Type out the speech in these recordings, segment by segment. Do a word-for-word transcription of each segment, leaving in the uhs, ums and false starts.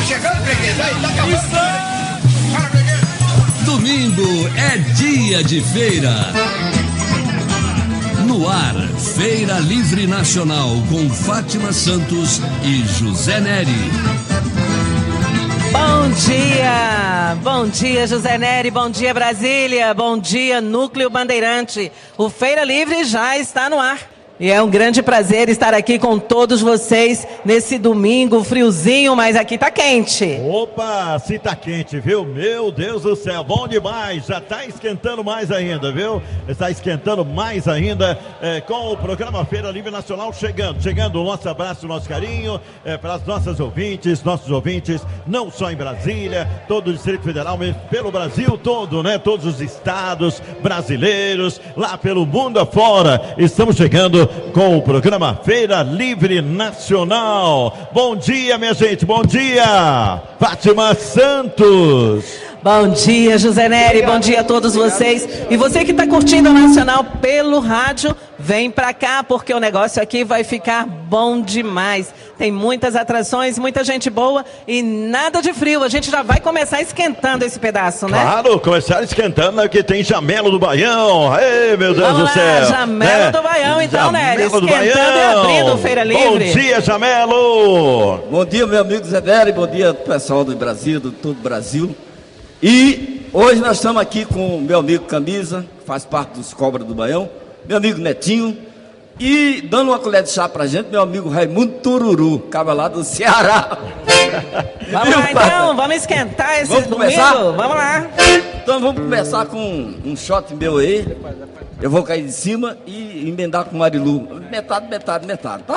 chegando, freguês. Aí, tá acabando. Domingo é dia de feira. No ar, Feira Livre Nacional com Fátima Santos e José Neri. Bom dia, bom dia José Neri, bom dia Brasília, bom dia Núcleo Bandeirante. O Feira Livre já está no ar. E é um grande prazer estar aqui com todos vocês nesse domingo friozinho, mas aqui tá quente. Opa, se tá quente, viu? Meu Deus do céu, bom demais, já tá esquentando mais ainda, viu? Está esquentando mais ainda é, com o programa Feira Livre Nacional chegando, chegando o nosso abraço, o nosso carinho é, para as nossas ouvintes, nossos ouvintes, não só em Brasília, todo o Distrito Federal, mas pelo Brasil todo, né? Todos os estados brasileiros, lá pelo mundo afora, estamos chegando com o programa Feira Livre Nacional. Bom dia, minha gente, bom dia, Fátima Santos. Bom dia, José Neri, bom dia a todos vocês. E você que está curtindo a Nacional pelo rádio, vem pra cá, porque o negócio aqui vai ficar bom demais. Tem muitas atrações, muita gente boa e nada de frio. A gente já vai começar esquentando esse pedaço, né? Claro, começar esquentando, né? Que tem Jamelo do Baião. Ei, meu Deus Vamos do lá, céu. Jamelo né? do Baião, então, né? Jamelo Esquentando e abrindo Feira Livre. Bom dia, Jamelo. Bom dia, meu amigo Zé Neri, bom dia pessoal do Brasil, do todo o Brasil. E hoje nós estamos aqui com o meu amigo Camisa, que faz parte dos Cobras do Baião, meu amigo Netinho, e dando uma colher de chá pra gente, meu amigo Raimundo Tururu, cabra lá do Ceará. Vamos lá então, vamos esquentar esse vamos domingo, começar? Vamos lá. Então vamos começar com um shot meu aí, eu vou cair de cima e emendar com o Marilu, metade, metade, metade, tá?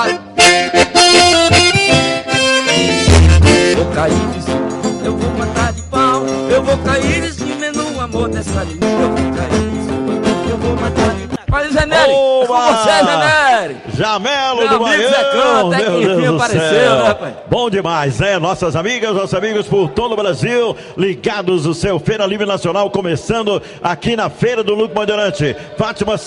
Vou cair de cima, eu vou matar de pau, eu vou cair de cima no amor dessa linha, eu vou cair de cima, eu vou matar de pau. Olha o Zé Neri, é com você, Zé Neri. Jamelo Meu do amigo Baião, Zecão, até que meu enfim Deus do apareceu, céu. né, rapaz? Bom demais, né? Nossas amigas, nossos amigos por todo o Brasil, ligados no seu Feira Livre Nacional, começando aqui na Feira do Núcleo Bandeirante. Fátima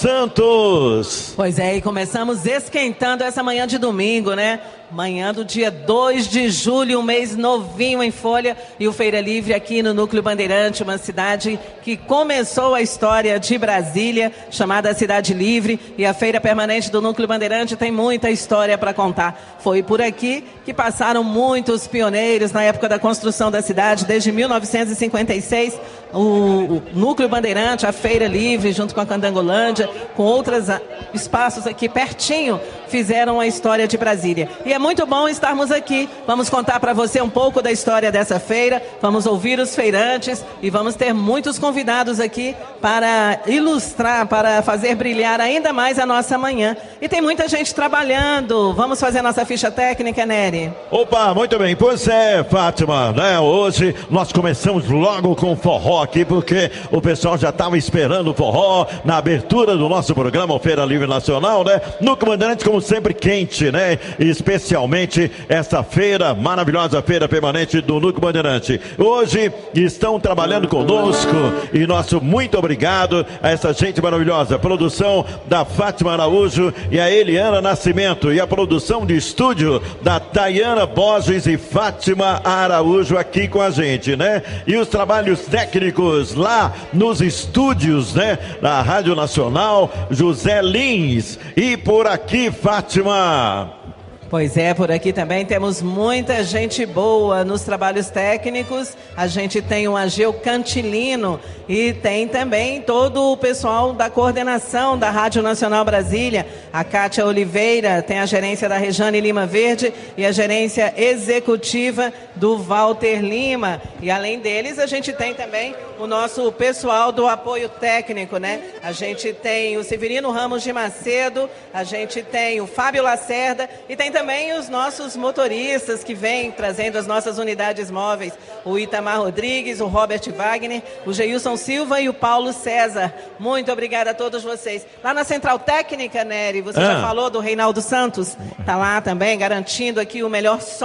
Santos. Pois é, e começamos esquentando essa manhã de domingo, né? Manhã do dia dois de julho, um mês novinho em folha, e o Feira Livre aqui no Núcleo Bandeirante, uma cidade que começou a história de Brasília, chamada Cidade Livre, e a Feira Permanente do Núcleo Bandeirante tem muita história para contar. Foi por aqui que passaram muitos pioneiros na época da construção da cidade, desde mil novecentos e cinquenta e seis, o, o Núcleo Bandeirante, a Feira Livre, junto com a Candangolândia, com outros espaços aqui pertinho, fizeram a história de Brasília. E é muito bom estarmos aqui. Vamos contar para você um pouco da história dessa feira, vamos ouvir os feirantes e vamos ter muitos convidados aqui para ilustrar, para fazer brilhar ainda mais a nossa manhã. E tem muita gente trabalhando. Vamos fazer a nossa ficha técnica, Nery? Opa, muito bem. Pois é, Fátima, né? Hoje nós começamos logo com forró aqui, porque o pessoal já estava esperando o forró na abertura do nosso programa Feira Livre Nacional, né? No Comandante, como sempre, quente, né? Especialmente essa feira, maravilhosa feira permanente do Núcleo Bandeirante. Hoje estão trabalhando conosco e nosso muito obrigado a essa gente maravilhosa. Produção da Fátima Araújo e a Eliana Nascimento, e a produção de estúdio da Dayana Borges e Fátima Araújo aqui com a gente, né? E os trabalhos técnicos lá nos estúdios, né? Da Rádio Nacional, José Lins. E por aqui, Fátima. Pois é, por aqui também temos muita gente boa nos trabalhos técnicos. A gente tem o Ageu Cantilino e tem também todo o pessoal da coordenação da Rádio Nacional Brasília. A Cátia Oliveira, tem a gerência da Rejane Lima Verde e a gerência executiva do Walter Lima. E além deles, a gente tem também o nosso pessoal do apoio técnico, né? A gente tem o Severino Ramos de Macedo, a gente tem o Fábio Lacerda e tem também os nossos motoristas que vêm trazendo as nossas unidades móveis, o Itamar Rodrigues, o Robert Wagner, o Geilson Silva e o Paulo César. Muito obrigada a todos vocês. Lá na Central Técnica, Nery, você ah. já falou do Reinaldo Santos? Está lá também, garantindo aqui o melhor som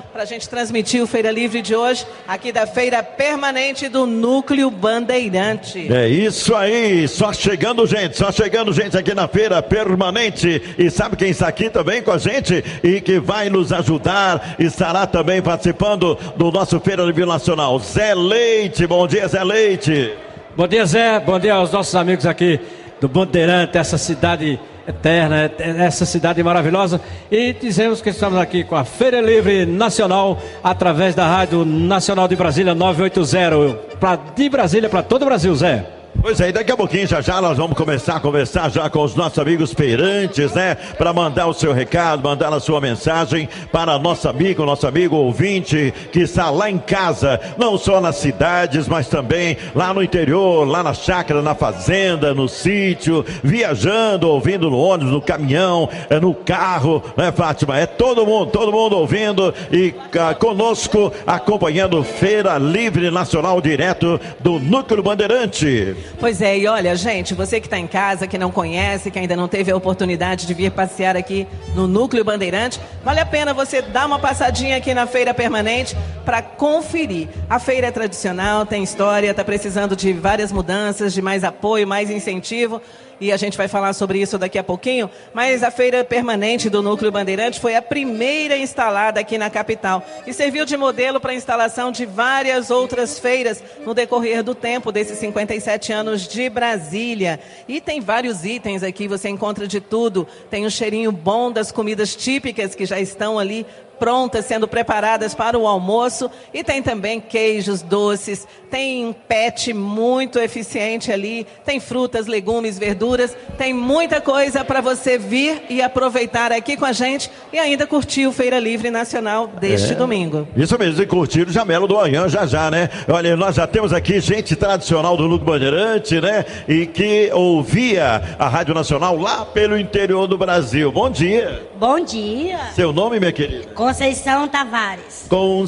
para a gente transmitir o Feira Livre de hoje, aqui da Feira Permanente do Núcleo Bandeirante. É isso aí, só chegando gente, só chegando gente aqui na Feira Permanente. E sabe quem está aqui também com a gente e que vai nos ajudar, estará também participando do nosso Feira Livre Nacional, Zé Leite. Bom dia, Zé Leite. Bom dia, Zé, bom dia aos nossos amigos aqui do Bandeirante, essa cidade eterna, essa cidade maravilhosa, e dizemos que estamos aqui com a Feira Livre Nacional através da Rádio Nacional de Brasília nove oito zero, pra, de Brasília para todo o Brasil, Zé. Pois é, daqui a pouquinho já já nós vamos começar a conversar já com os nossos amigos feirantes, né? Para mandar o seu recado, mandar a sua mensagem para nosso amigo, nosso amigo ouvinte que está lá em casa, não só nas cidades, mas também lá no interior, lá na chácara, na fazenda, no sítio, viajando, ouvindo no ônibus, no caminhão, no carro, né, Fátima? É todo mundo, todo mundo ouvindo e uh, conosco acompanhando Feira Livre Nacional direto do Núcleo Bandeirante. Pois é, e olha, gente, você que está em casa, que não conhece, que ainda não teve a oportunidade de vir passear aqui no Núcleo Bandeirante, vale a pena você dar uma passadinha aqui na Feira Permanente para conferir. A feira é tradicional, tem história, está precisando de várias mudanças, de mais apoio, mais incentivo, e a gente vai falar sobre isso daqui a pouquinho, mas a Feira Permanente do Núcleo Bandeirante foi a primeira instalada aqui na capital e serviu de modelo para a instalação de várias outras feiras no decorrer do tempo desses cinquenta e sete anos de Brasília. E tem vários itens aqui, você encontra de tudo, tem um cheirinho bom das comidas típicas que já estão ali prontas, sendo preparadas para o almoço, e tem também queijos, doces, tem um pet muito eficiente ali, tem frutas, legumes, verduras, tem muita coisa para você vir e aproveitar aqui com a gente e ainda curtir o Feira Livre Nacional deste é, domingo. Isso mesmo, e curtir o Jamelo do Anhã já já, né? Olha, nós já temos aqui gente tradicional do Núcleo Bandeirante, né? E que ouvia a Rádio Nacional lá pelo interior do Brasil. Bom dia. Bom dia. Seu nome, minha querida? Conceição Tavares.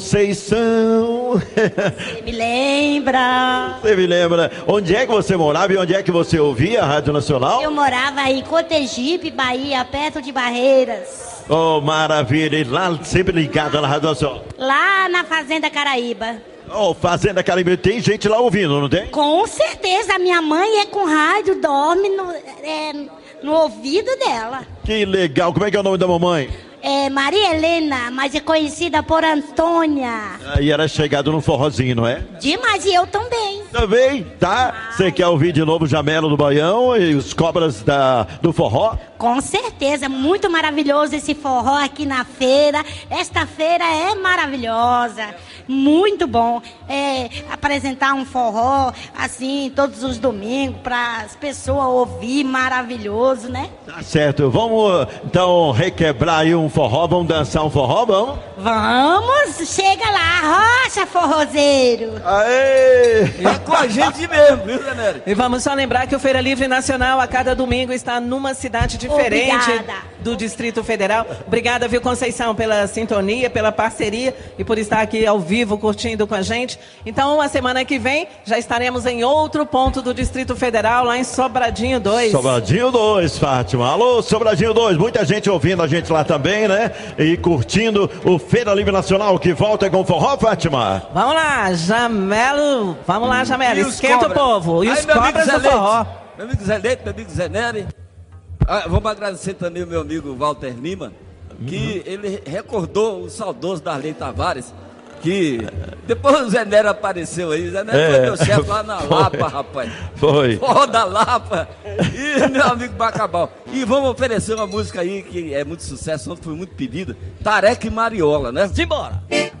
Conceição. Você me lembra? Você me lembra. Onde é que você morava e onde é que você ouvia a Rádio Nacional? Eu morava em Cotegipe, Bahia, perto de Barreiras. Oh, maravilha. E lá sempre ligada na Rádio Nacional. Lá na Fazenda Caraíba. Oh, Fazenda Caribe, tem gente lá ouvindo, não tem? Com certeza, minha mãe é com rádio, dorme no, é, no ouvido dela. Que legal. Como é que é o nome da mamãe? É Maria Helena, mas é conhecida por Antônia. Aí era chegado num forrozinho, não é? Demais, e eu também. Também, tá? Você quer ouvir de novo o Jamelo do Baião e os cobras da, do forró? Com certeza, muito maravilhoso esse forró aqui na feira. Esta feira é maravilhosa, muito bom. É, apresentar um forró assim todos os domingos para as pessoas ouvir, maravilhoso, né? Tá certo, vamos então requebrar aí um forró, vamos dançar um forró, vamos? Vamos, chega lá, rocha forrozeiro. Aê! É com a gente mesmo, viu, Zé Nery? E vamos só lembrar que o Feira Livre Nacional a cada domingo está numa cidade diferente. Obrigada. Do Distrito Federal. Obrigada, viu, Conceição, pela sintonia, pela parceria e por estar aqui ao vivo curtindo com a gente. Então, a semana que vem já estaremos em outro ponto do Distrito Federal, lá em Sobradinho dois. Sobradinho dois, Fátima. Alô, Sobradinho dois. Muita gente ouvindo a gente lá também, né? E curtindo o Feira Livre Nacional, que volta com forró, Fátima. Vamos lá, Jamelo. Vamos lá, Jamelo. E os Esquenta cobras? o povo. E Aí, os meu amigo cobras Zé do forró. Leite, meu amigo Zé Leite, meu amigo Zé Nery. Ah, vamos agradecer também o meu amigo Walter Lima, que uhum. ele recordou o saudoso Darley Tavares, que depois o Zé Nery apareceu aí. Zé Nery é, foi meu chefe lá na foi, Lapa, rapaz. Foi. Forró da Lapa. E meu amigo Bacabal. E vamos oferecer uma música aí que é muito sucesso, ontem foi muito pedida. Tareca e Mariola, né? Simbora!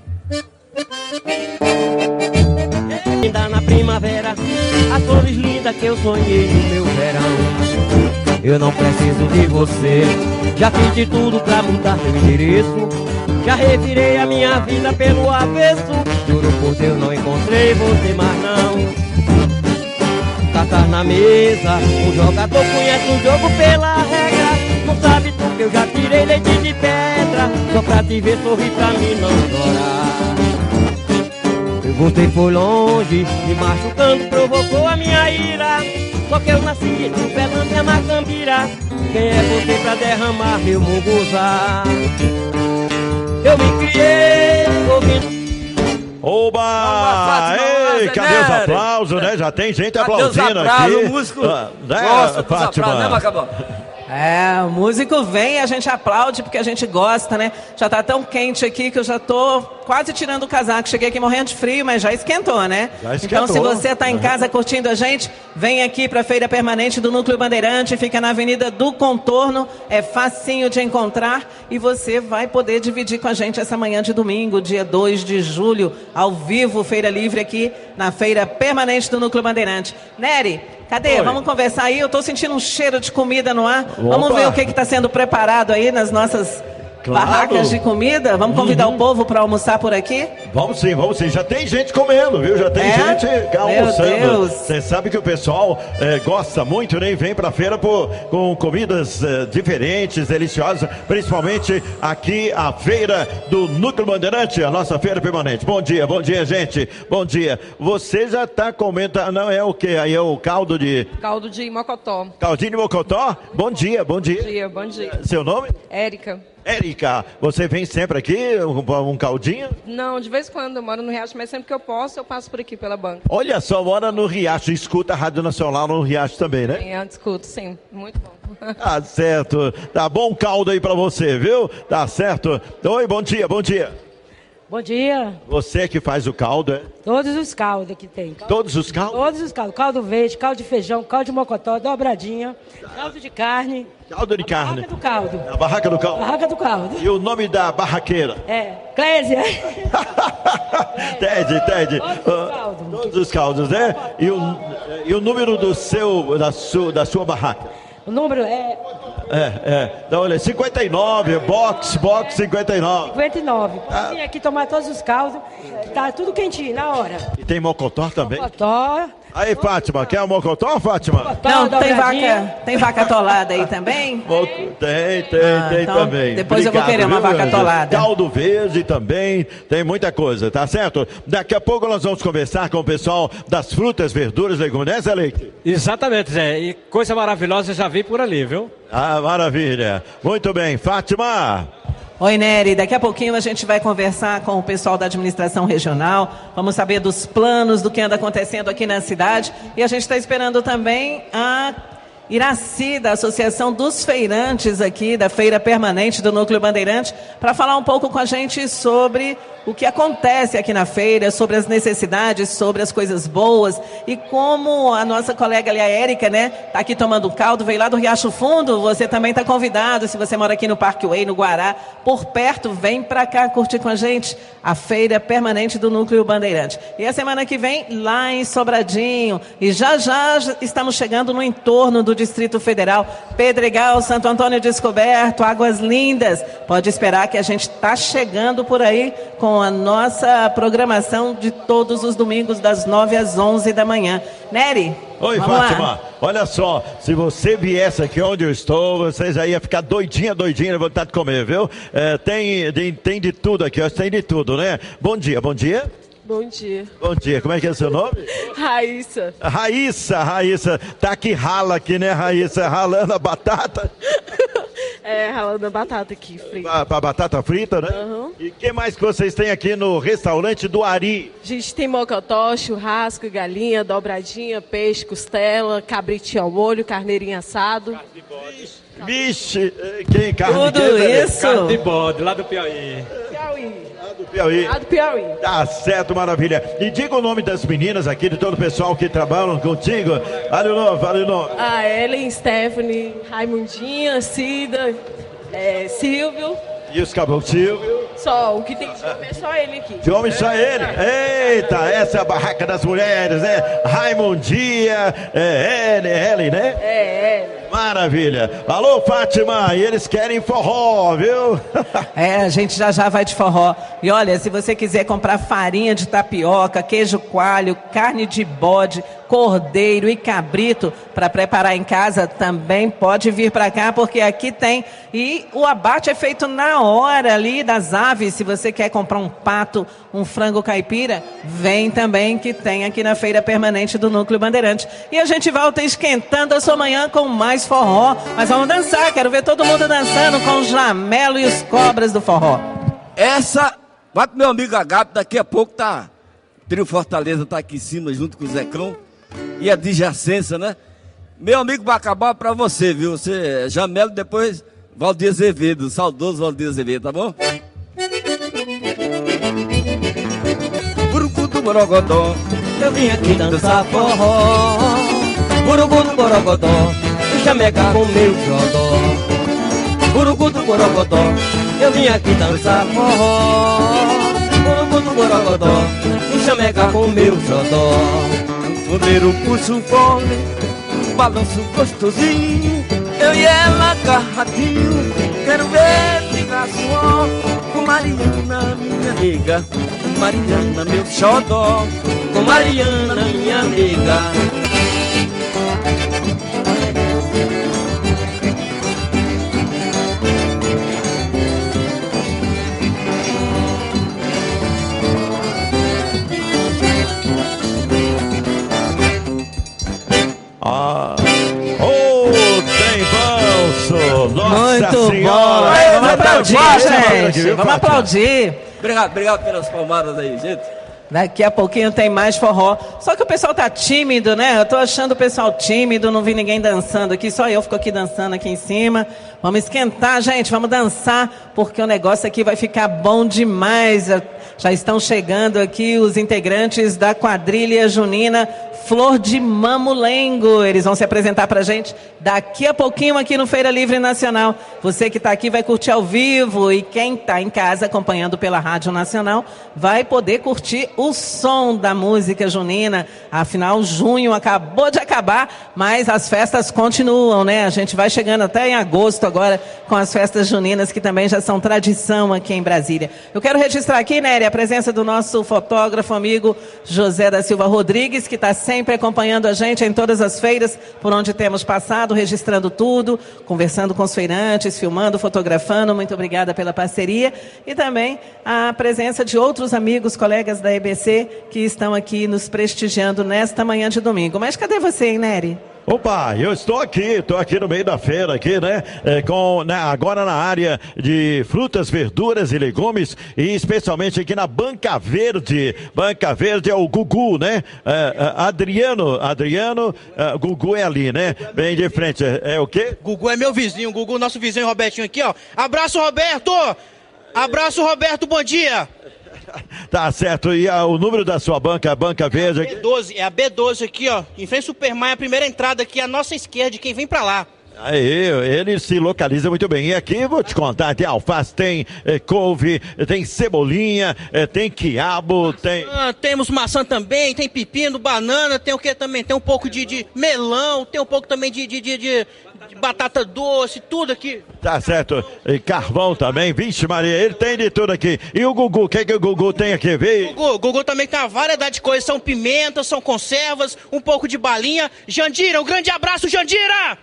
Ainda na primavera, as flores lindas que eu sonhei no meu verão. Eu não preciso de você, já fiz de tudo pra mudar meu endereço. Já revirei a minha vida pelo avesso. Juro por Deus, não encontrei você mais não. Cartas na mesa, o jogador conhece o jogo pela regra. Não sabe tu que eu já tirei leite de pedra, só pra te ver sorrir pra mim não chorar. Eu voltei foi longe, me machucando, provocou a minha ira. Só que eu nasci em Uberlândia, Macambira. Quem é você pra derramar meu munguzá? Eu me criei ouvindo. Oba! Ei, cadê os aplausos, né? Já tem gente aplaudindo aqui. O músico ah, né, gosta dos Fátima? aplausos, né, Macabão? É, o músico vem e a gente aplaude porque a gente gosta, né? Já tá tão quente aqui que eu já tô quase tirando o casaco. Cheguei aqui morrendo de frio, mas já esquentou, né? Já esquentou. Então, se você tá em casa curtindo a gente, vem aqui pra Feira Permanente do Núcleo Bandeirante, fica na Avenida do Contorno, é facinho de encontrar e você vai poder dividir com a gente essa manhã de domingo, dia dois de julho, ao vivo, Feira Livre aqui na Feira Permanente do Núcleo Bandeirante. Nery, cadê? Oi. Vamos conversar aí. Eu tô sentindo um cheiro de comida no ar. Opa. Vamos ver o que está sendo preparado aí nas nossas claro. barracas de comida. Vamos convidar uhum. o povo para almoçar por aqui? Vamos sim, vamos sim. Já tem gente comendo, viu? Já tem é? gente almoçando. Você sabe que o pessoal é, gosta muito, né? E vem pra feira por, com comidas é, diferentes, deliciosas. Principalmente aqui a feira do Núcleo Bandeirante, a nossa feira permanente. Bom dia, bom dia, gente. Bom dia. Você já tá comendo, não é o quê? Aí é o caldo de... Caldo de mocotó. Caldinho de mocotó? Bom dia, bom dia. Bom dia, bom dia. Seu nome? Érica. Érica, você vem sempre aqui, um, um caldinho? Não, de vez em quando eu moro no Riacho, mas sempre que eu posso, eu passo por aqui pela banca. Olha só, mora no Riacho, escuta a Rádio Nacional no Riacho também, né? Sim, eu escuto, sim, muito bom. Tá certo, tá bom caldo aí pra você, viu? Tá certo. Oi, bom dia, bom dia. Bom dia. Você que faz o caldo, é? Todos os caldos que tem. Todos os caldos? Todos os caldos. Caldo verde, caldo de feijão, caldo de mocotó, dobradinha, caldo de carne. Caldo de carne. Barraca do caldo. A barraca do caldo. Barraca do caldo. E o nome da barraqueira? É, Clésia. Ted, Ted. Todos os caldos. Todos os caldos, né? E o, e o número do seu, da sua, da sua barraca? O número é... É, é. Então, olha, cinquenta e nove, box, box cinquenta e nove. cinquenta e nove. Pode ah. vir aqui tomar todos os caldos. Tá tudo quentinho, na hora. E tem mocotó também? Mocotó. Aí, Fátima, quer um mocotó, Fátima? Mocotó, não, tem vaca, tem vaca atolada aí também? Tem, tem, ah, tem então, também. Depois Obrigado, eu vou querer uma viu, vaca atolada. Caldo verde também, tem muita coisa, tá certo? Daqui a pouco nós vamos conversar com o pessoal das frutas, verduras, legumes, né, Zé Leite? Exatamente, Zé. E coisa maravilhosa já vi por ali, viu? Ah, maravilha. Muito bem, Fátima. Oi, Nery, daqui a pouquinho a gente vai conversar com o pessoal da administração regional, vamos saber dos planos, do que anda acontecendo aqui na cidade, e a gente está esperando também a Iraci, da Associação dos Feirantes aqui, da Feira Permanente do Núcleo Bandeirante, para falar um pouco com a gente sobre o que acontece aqui na feira, sobre as necessidades, sobre as coisas boas, e como a nossa colega ali, a Érica, né, tá aqui tomando caldo, veio lá do Riacho Fundo, você também está convidado, se você mora aqui no Parkway, no Guará, por perto, vem para cá curtir com a gente a Feira Permanente do Núcleo Bandeirante. E a semana que vem, lá em Sobradinho, e já já estamos chegando no entorno do Distrito Federal, Pedregal, Santo Antônio Descoberto, Águas Lindas, pode esperar que a gente está chegando por aí com a nossa programação de todos os domingos, das nove às onze da manhã. Nery? Oi, Fátima. Lá. Olha só, se você viesse aqui onde eu estou, você já ia ficar doidinha, doidinha, vontade de comer, viu? É, tem, tem, tem de tudo aqui, tem de tudo, né? Bom dia, bom dia. Bom dia. Bom dia, como é que é o seu nome? Raíssa. Raíssa, Raíssa. Tá que rala aqui, né, Raíssa? Ralando a batata. É, ralando a batata aqui, frita. Pra, pra batata frita, né? Uhum. E o que mais que vocês têm aqui no restaurante do Ari? A gente tem mocotó, churrasco, galinha, dobradinha, peixe, costela, cabritinho ao molho, carneirinho assado. Carne de bode. Vixe, quem carne Tudo de isso? Carne de bode, lá do Piauí. Piauí. Lá do Piauí. Lá do Piauí. Tá certo, maravilha. E diga o nome das meninas aqui, de todo o pessoal que trabalham contigo. Fale o nome, fale o nome. A Ellen, Stephanie, Raimundinha, Cida, é, Silvio. E os cabos Silvio? Só, o que tem de homem é só ele aqui. De homem só ele? Eita, essa é a barraca das mulheres, né? Raimundinha, é Ellen, Ellen, né? É, Ellen. Maravilha. Alô, Fátima, e eles querem forró, viu? É, a gente já já vai de forró. E olha, se você quiser comprar farinha de tapioca, queijo coalho, carne de bode, cordeiro e cabrito para preparar em casa, também pode vir para cá, porque aqui tem. E o abate é feito na hora ali das aves. Se você quer comprar um pato, um frango caipira, vem também, que tem aqui na Feira Permanente do Núcleo Bandeirante. E a gente volta esquentando a sua manhã com mais forró. Mas vamos dançar, quero ver todo mundo dançando com o Jamelo e os Cobras do Forró. essa, vai pro meu amigo Agape, daqui a pouco tá, Trio Fortaleza tá aqui em cima, junto com o Zecão, e a Dijacência, né? Meu amigo Bacabal pra você, viu? Você, Jamelo, depois Valdir Azevedo, saudoso Valdir Azevedo, tá bom? Burucu do Borogodó, eu vim aqui dançar forró. Burucu do Borogodó, o chameca com meu xodó. Burucu do Borogodó, eu vim aqui dançar forró. Burucu do Borogodó, o chameca com meu xodó. Funeiro puxo fole, balanço gostosinho, eu e ela agarradinho, quero ver ficar suor. Com Mariana, minha amiga, com Mariana, meu xodó, com Mariana, minha amiga. Ah, oh, tem bolso! Nossa Muito Senhora! bom! É, Vamos aplaudir, gente! viu, Vamos Fátima? aplaudir! Obrigado, obrigado pelas palmadas aí, gente. Daqui a pouquinho tem mais forró. Só que o pessoal tá tímido, né? Eu tô achando o pessoal tímido, não vi ninguém dançando aqui, só eu fico aqui dançando aqui em cima. Vamos esquentar, gente, vamos dançar, porque o negócio aqui vai ficar bom demais. Já estão chegando aqui os integrantes da quadrilha junina Flor de Mamulengo. Eles vão se apresentar pra gente daqui a pouquinho aqui no Feira Livre Nacional. Você que tá aqui vai curtir ao vivo, e quem tá em casa acompanhando pela Rádio Nacional vai poder curtir o som da música junina. Afinal, junho acabou de acabar, mas as festas continuam, né? A gente vai chegando até em agosto agora com as festas juninas, que também já são tradição aqui em Brasília. Eu quero registrar aqui, Nery, a presença do nosso fotógrafo amigo José da Silva Rodrigues, que está sempre acompanhando a gente em todas as feiras por onde temos passado, registrando tudo, conversando com os feirantes, filmando, fotografando. Muito obrigada pela parceria. E também a presença de outros amigos, colegas da E B C, que estão aqui nos prestigiando nesta manhã de domingo. Mas cadê você, hein, Nery? Opa, eu estou aqui, estou aqui no meio da feira aqui, né? É, com, né, agora na área de frutas, verduras e legumes, e especialmente aqui na Banca Verde. Banca Verde é o Gugu, né? É, é, Adriano, Adriano, é, Gugu é ali, né? Bem de frente. É, é o quê? Gugu é meu vizinho, Gugu, nosso vizinho Robertinho aqui, ó. Abraço, Roberto! Abraço, Roberto, bom dia! Tá certo, e a, o número da sua banca, a Banca Verde? B doze, é a B doze aqui, ó, em frente ao Supermaia, a primeira entrada aqui, à nossa esquerda, de quem vem pra lá. Aí, ele se localiza muito bem. E aqui, vou te contar, tem alface, tem é, couve, tem cebolinha, é, tem quiabo, maçã, tem... Temos maçã também, tem pepino, banana, tem o que também? Tem um pouco de, de melão, tem um pouco também de, de, de, de, de batata doce, tudo aqui. Tá certo. E carvão também, vixe Maria, ele tem de tudo aqui. E o Gugu, o que que o Gugu tem aqui? Vê? Gugu, Gugu também tem uma variedade de coisas, são pimentas, são conservas, um pouco de balinha. Jandira, um grande abraço, Jandira!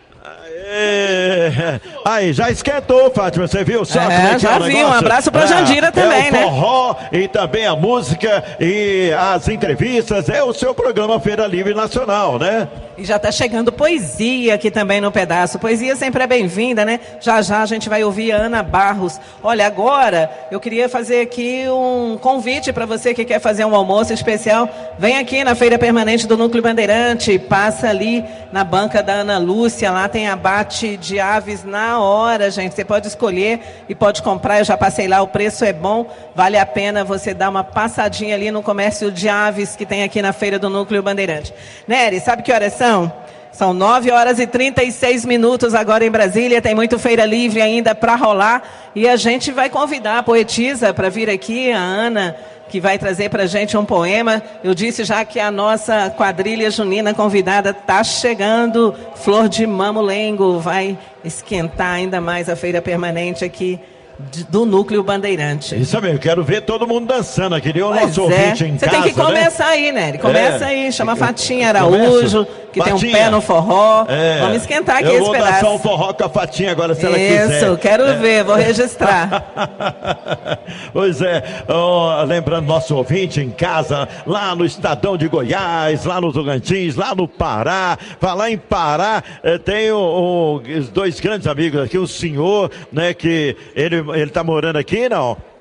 Aê. Aí, já esquentou, Fátima, você viu só? É, já vi, um abraço pra Jandira é, também, é o né? forró, e também a música e as entrevistas, é o seu programa Feira Livre Nacional, né? E já está chegando poesia aqui também no pedaço. Poesia sempre é bem-vinda, né? Já já a gente vai ouvir a Ana Barros. Olha, agora eu queria fazer aqui um convite para você que quer fazer um almoço especial. Vem aqui na Feira Permanente do Núcleo Bandeirante, passa ali na banca da Ana Lúcia, lá tem abate de aves na hora, gente. Você pode escolher e pode comprar, eu já passei lá, o preço é bom, vale a pena você dar uma passadinha ali no comércio de aves que tem aqui na Feira do Núcleo Bandeirante. Nery, sabe que horas são? São nove horas e trinta e seis minutos agora em Brasília, tem muito Feira Livre ainda para rolar e a gente vai convidar a poetisa para vir aqui, a Ana, que vai trazer para a gente um poema. Eu disse já que a nossa quadrilha junina convidada está chegando, Flor de Mamulengo, vai esquentar ainda mais a Feira Permanente aqui do Núcleo Bandeirante. Isso mesmo, quero ver todo mundo dançando aqui, o pois nosso é. ouvinte em Você casa, tem que começar né? aí, Nery, começa é. aí, chama Fatinha Araújo, que Fatinha. tem um pé no forró, É. vamos esquentar aqui eu esse vou pedaço. dançar um forró com a Fatinha agora, se ela quiser. Isso, quero É. ver, vou registrar. Pois é, oh, lembrando nosso ouvinte em casa, lá no Estadão de Goiás, lá no Tocantins, lá no Pará. Falar em Pará, eh, tem o, o, os dois grandes amigos aqui, o senhor, né, que ele, ele tá morando aqui, não?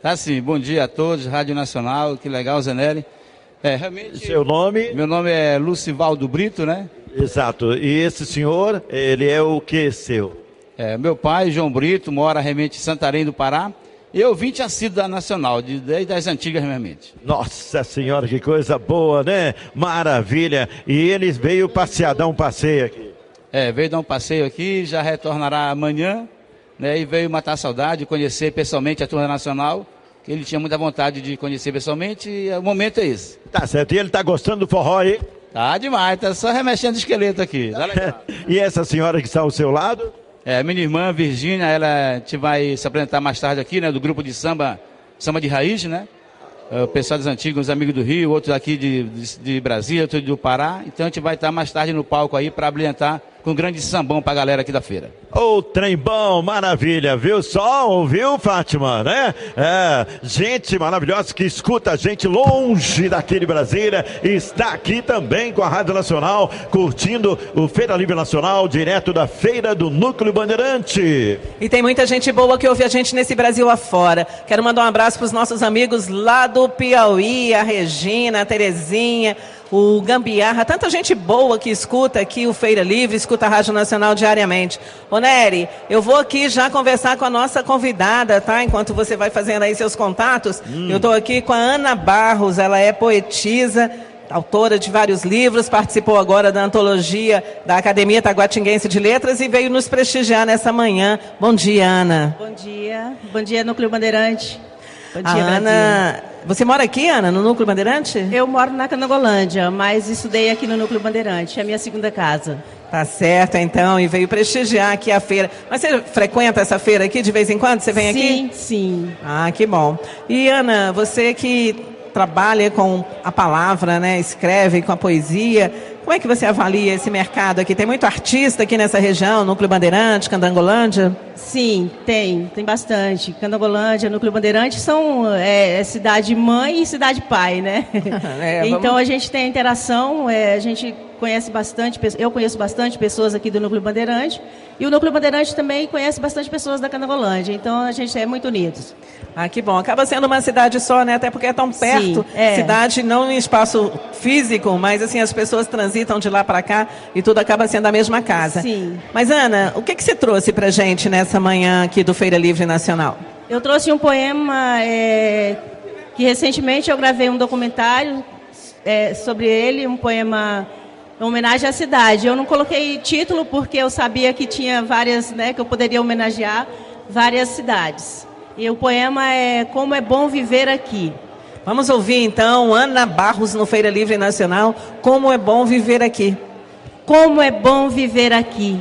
Tá sim, bom dia a todos, Rádio Nacional, que legal, Zé Nery. É, realmente... Seu nome? Meu nome é Lucivaldo Brito, né? Exato, e esse senhor, ele é o que seu? É, meu pai, João Brito, mora realmente em Santarém do Pará. Eu vim tinha sido da Nacional, de, desde as antigas realmente. Nossa senhora, que coisa boa, né? Maravilha. E eles veio passear, dar um passeio aqui. É, veio dar um passeio aqui, já retornará amanhã, né? E veio matar a saudade, conhecer pessoalmente a Turma Nacional, que ele tinha muita vontade de conhecer pessoalmente, e o momento é esse. Tá certo, e ele tá gostando do forró aí? Tá demais, tá só remexendo o esqueleto aqui. Tá legal. E essa senhora que está ao seu lado? É, minha irmã Virgínia, ela te vai se apresentar mais tarde aqui, né, do grupo de samba, samba de raiz, né? O pessoal dos antigos, os amigos do Rio, outros aqui de, de, de Brasília, outros do Pará. Então a gente vai estar mais tarde no palco aí para brilhantar com um grande sambão para a galera aqui da feira. Ô, trem bom, maravilha, viu só, ouviu, Fátima, né? É, gente maravilhosa que escuta a gente longe daqui de Brasília, está aqui também com a Rádio Nacional, curtindo o Feira Livre Nacional, direto da Feira do Núcleo Bandeirante. E tem muita gente boa que ouve a gente nesse Brasil afora. Quero mandar um abraço para os nossos amigos lá do Piauí, a Regina, a Terezinha, o Gambiarra, tanta gente boa que escuta aqui o Feira Livre, escuta a Rádio Nacional diariamente. Ô Nery, eu vou aqui já conversar com a nossa convidada, tá? Enquanto você vai fazendo aí seus contatos, hum. eu estou aqui com a Ana Barros, ela é poetisa, autora de vários livros, participou agora da antologia da Academia Taguatinguense de Letras e veio nos prestigiar nessa manhã. Bom dia, Ana. Bom dia, bom dia, Núcleo Bandeirante. Bom dia, a Ana, você mora aqui, Ana, no Núcleo Bandeirante? Eu moro na Canagolândia, mas estudei aqui no Núcleo Bandeirante, é a minha segunda casa. Tá certo, então, e veio prestigiar aqui a feira. Mas você frequenta essa feira aqui de vez em quando? Você vem sim, aqui? Sim, sim. Ah, que bom. E, Ana, você que trabalha com a palavra, né, escreve com a poesia, como é que você avalia esse mercado aqui? Tem muito artista aqui nessa região, Núcleo Bandeirante, Candangolândia? Sim, tem, tem bastante. Candangolândia, Núcleo Bandeirante são é, é cidade mãe e cidade pai, né? É, então vamos... a gente tem a interação, é, a gente conhece bastante, eu conheço bastante pessoas aqui do Núcleo Bandeirante e o Núcleo Bandeirante também conhece bastante pessoas da Candangolândia, então a gente é muito unidos. Ah, que bom. Acaba sendo uma cidade só, né? Até porque é tão perto. Sim, é. Cidade não em espaço físico, mas assim, as pessoas transitam de lá para cá e tudo acaba sendo a mesma casa. Sim. Mas, Ana, o que, que você trouxe pra gente nessa manhã aqui do Feira Livre Nacional? Eu trouxe um poema é, que recentemente eu gravei um documentário é, sobre ele, um poema em homenagem à cidade. Eu não coloquei título porque eu sabia que tinha várias, né, que eu poderia homenagear várias cidades. E o poema é Como é Bom Viver Aqui. Vamos ouvir então Ana Barros no Feira Livre Nacional, Como é Bom Viver Aqui. Como é bom viver aqui.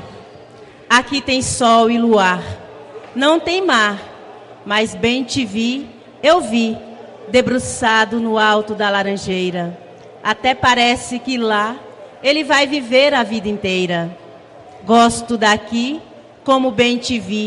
Aqui tem sol e luar. Não tem mar, mas bem te vi, eu vi, debruçado no alto da laranjeira. Até parece que lá ele vai viver a vida inteira. Gosto daqui, como bem te vi.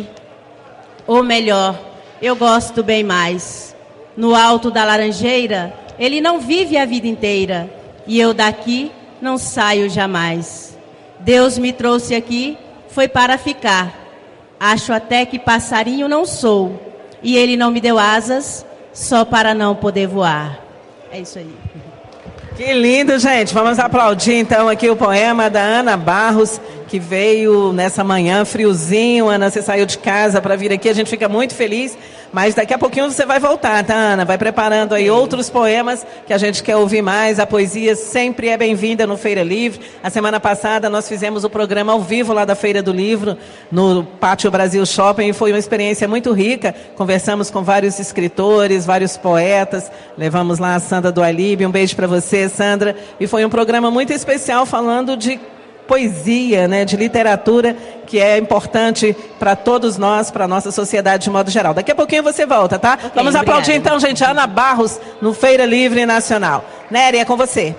Ou melhor, eu gosto bem mais. No alto da laranjeira, ele não vive a vida inteira. E eu daqui não saio jamais. Deus me trouxe aqui, foi para ficar. Acho até que passarinho não sou. E ele não me deu asas, só para não poder voar. É isso aí. Que lindo, gente. Vamos aplaudir então aqui o poema da Ana Barros, que veio nessa manhã friozinho. Ana, você saiu de casa para vir aqui, a gente fica muito feliz, mas daqui a pouquinho você vai voltar, tá, Ana? Vai preparando aí outros poemas que a gente quer ouvir mais. A poesia sempre é bem-vinda no Feira Livre. A semana passada nós fizemos o programa ao vivo lá da Feira do Livro, no Pátio Brasil Shopping, e foi uma experiência muito rica. Conversamos com vários escritores, vários poetas, levamos lá a Sandra do Alibe, um beijo para você, Sandra, e foi um programa muito especial falando de poesia, né, de literatura, que é importante para todos nós, para a nossa sociedade de modo geral. Daqui a pouquinho você volta, tá? Okay, vamos aplaudir obrigada. Então, gente, Ana Barros no Feira Livre Nacional. Nery, é com você.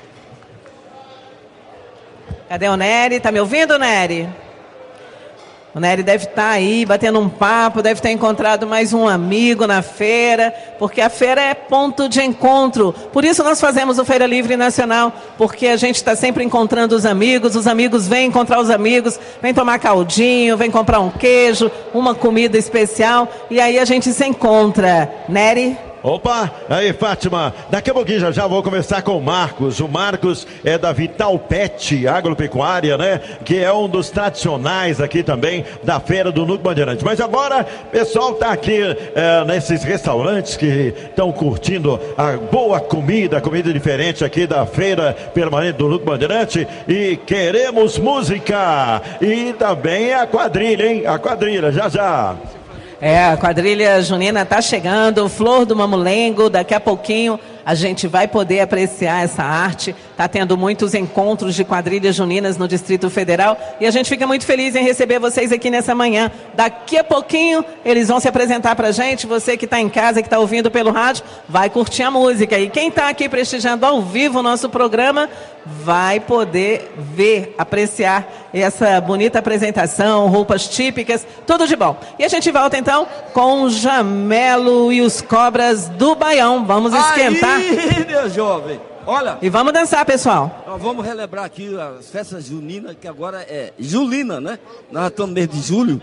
Cadê o Nery? Tá me ouvindo, Nery? O Nery deve estar aí batendo um papo, deve ter encontrado mais um amigo na feira, porque a feira é ponto de encontro. Por isso nós fazemos o Feira Livre Nacional, porque a gente está sempre encontrando os amigos, os amigos vêm encontrar os amigos, vêm tomar caldinho, vêm comprar um queijo, uma comida especial, e aí a gente se encontra. Nery? Opa, aí Fátima, daqui a pouquinho já já vou conversar com o Marcos. O Marcos é da Vital Pet Agropecuária, né? Que é um dos tradicionais aqui também da Feira do Núcleo Bandeirante. Mas agora, o pessoal tá aqui é, nesses restaurantes que estão curtindo a boa comida, comida diferente aqui da Feira Permanente do Núcleo Bandeirante. E queremos música e também a quadrilha, hein? A quadrilha, já já. É, a quadrilha junina está chegando, Flor do Mamulengo, daqui a pouquinho a gente vai poder apreciar essa arte. Está tendo muitos encontros de quadrilhas juninas no Distrito Federal e a gente fica muito feliz em receber vocês aqui nessa manhã. Daqui a pouquinho eles vão se apresentar para a gente. Você que está em casa, que está ouvindo pelo rádio, vai curtir a música. E quem está aqui prestigiando ao vivo o nosso programa vai poder ver, apreciar essa bonita apresentação, roupas típicas, tudo de bom. E a gente volta então com o Jamelo e os Cobras do Baião. Vamos esquentar. Aí, meu jovem. Olha. E vamos dançar, pessoal. Nós vamos relembrar aqui as festas juninas, que agora é julina, né? Nós estamos no mês de julho.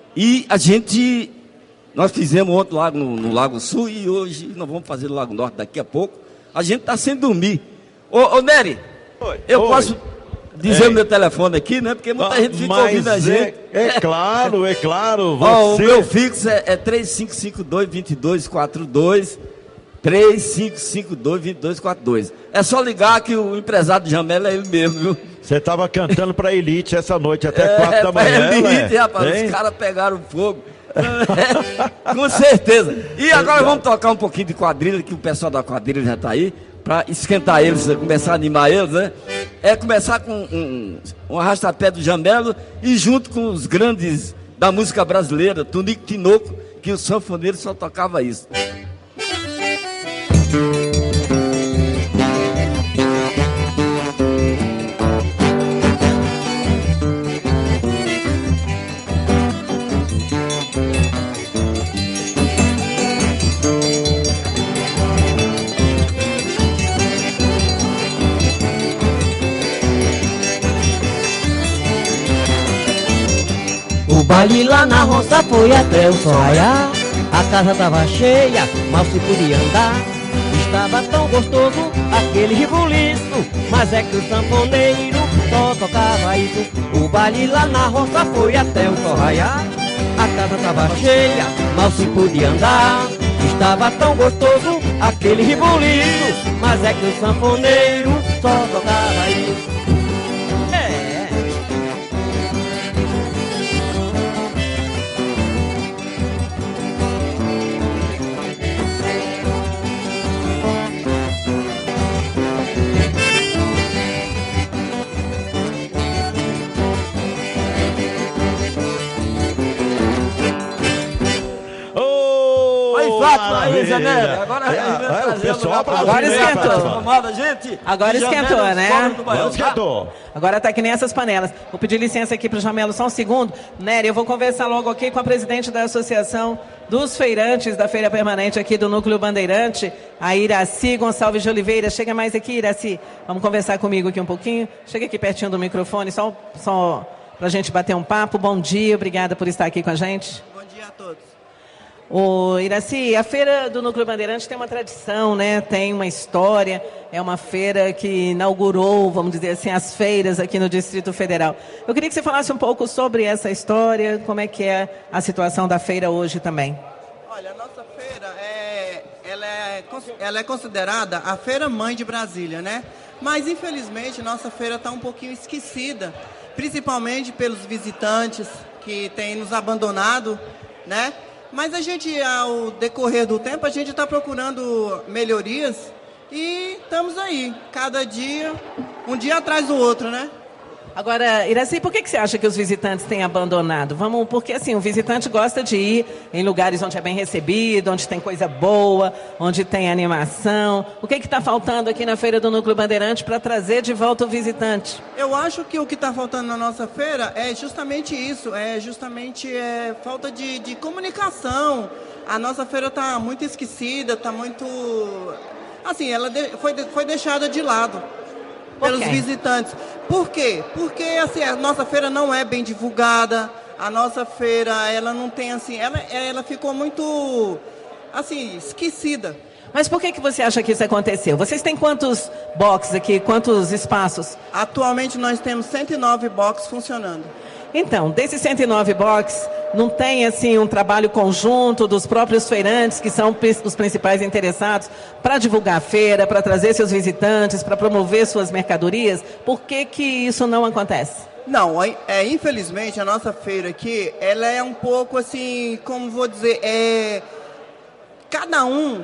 E a gente, nós fizemos outro lago no, no Lago Sul e hoje nós vamos fazer no Lago Norte daqui a pouco. A gente está sem dormir. Ô, ô Nery, Oi. eu Oi. posso dizer Ei. o meu telefone aqui, né? Porque muita ah, gente fica ouvindo a gente. É, é claro, é claro. Você... Oh, o meu fixo é, é três cinco cinco dois, dois dois quatro dois. três cinco cinco dois, dois dois quatro dois. É só ligar que o empresário de Jamelo é ele mesmo, viu? Você estava cantando pra Elite essa noite até é, quatro da manhã. Elite, rapaz, hein? Os caras pegaram fogo. É, com certeza. E agora vamos tocar um pouquinho de quadrilha, que o pessoal da quadrilha já tá aí, pra esquentar eles, começar a animar eles, né? É começar com um, um arrastapé do Jamelo e junto com os grandes da música brasileira, Tunico Tinoco, que o sanfoneiro só tocava isso. O baile lá na roça foi até o sol raiar. A casa tava cheia, mal se podia andar. Estava tão gostoso aquele rebuliço, mas é que o sanfoneiro só tocava isso. O baile lá na roça foi até o sol raiar. A casa tava cheia, mal se podia andar. Estava tão gostoso aquele rebuliço, mas é que o sanfoneiro só tocava isso. Aí, Janela, agora é, é, o pessoal agora esquentou. Gente, agora esquentou, né? Agora esquentou. Agora tá que nem essas panelas. Vou pedir licença aqui pro Jamelo só um segundo. Nery, eu vou conversar logo aqui com a presidente da Associação dos Feirantes da Feira Permanente aqui do Núcleo Bandeirante, a Iraci Gonçalves de Oliveira. Chega mais aqui, Iraci. Vamos conversar comigo aqui um pouquinho. Chega aqui pertinho do microfone, só, só pra gente bater um papo. Bom dia, obrigada por estar aqui com a gente. Bom dia a todos. Ô, Iraci, a Feira do Núcleo Bandeirante tem uma tradição, né? Tem uma história, é uma feira que inaugurou, vamos dizer assim, as feiras aqui no Distrito Federal. Eu queria que você falasse um pouco sobre essa história, como é que é a situação da feira hoje também. Olha, a nossa feira é, ela é, ela é considerada a feira mãe de Brasília, né? Mas, infelizmente, nossa feira está um pouquinho esquecida, principalmente pelos visitantes que têm nos abandonado, né? Mas a gente, ao decorrer do tempo, a gente está procurando melhorias e estamos aí, cada dia, um dia atrás do outro, né? Agora, Iraci, por que, que você acha que os visitantes têm abandonado? Vamos, porque assim, o visitante gosta de ir em lugares onde é bem recebido, onde tem coisa boa, onde tem animação. O que está faltando aqui na Feira do Núcleo Bandeirante para trazer de volta o visitante? Eu acho que o que está faltando na nossa feira é justamente isso, é justamente é, falta de, de comunicação. A nossa feira está muito esquecida, está muito... Assim, ela de, foi, foi deixada de lado pelos visitantes. Por quê? Porque assim, a nossa feira não é bem divulgada, a nossa feira, ela não tem assim, ela, ela ficou muito, assim, esquecida. Mas por que, que você acha que isso aconteceu? Vocês têm quantos boxes aqui, quantos espaços? Atualmente nós temos cento e nove boxes funcionando. Então, desses cento e nove boxes, não tem assim um trabalho conjunto dos próprios feirantes, que são os principais interessados, para divulgar a feira, para trazer seus visitantes, para promover suas mercadorias? Por que que isso não acontece? Não, é, infelizmente a nossa feira aqui, ela é um pouco assim, como vou dizer, é, cada um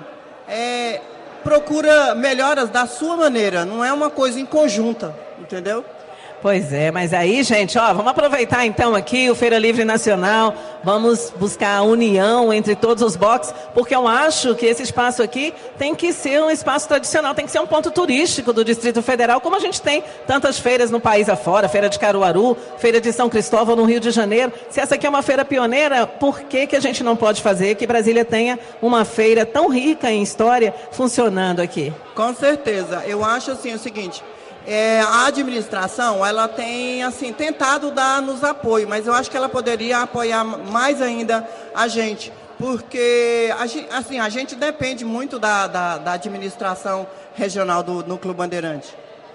é, procura melhoras da sua maneira, não é uma coisa em conjunta, entendeu? Pois é, mas aí, gente, ó, vamos aproveitar então aqui o Feira Livre Nacional, vamos buscar a união entre todos os boxes, porque eu acho que esse espaço aqui tem que ser um espaço tradicional, tem que ser um ponto turístico do Distrito Federal, como a gente tem tantas feiras no país afora, Feira de Caruaru, Feira de São Cristóvão no Rio de Janeiro. Se essa aqui é uma feira pioneira, por que que a gente não pode fazer que Brasília tenha uma feira tão rica em história funcionando aqui? Com certeza, eu acho assim o seguinte... É, a administração, ela tem, assim, tentado dar-nos apoio, mas eu acho que ela poderia apoiar mais ainda a gente, porque, assim, a gente depende muito da, da, da administração regional do Núcleo Bandeirante.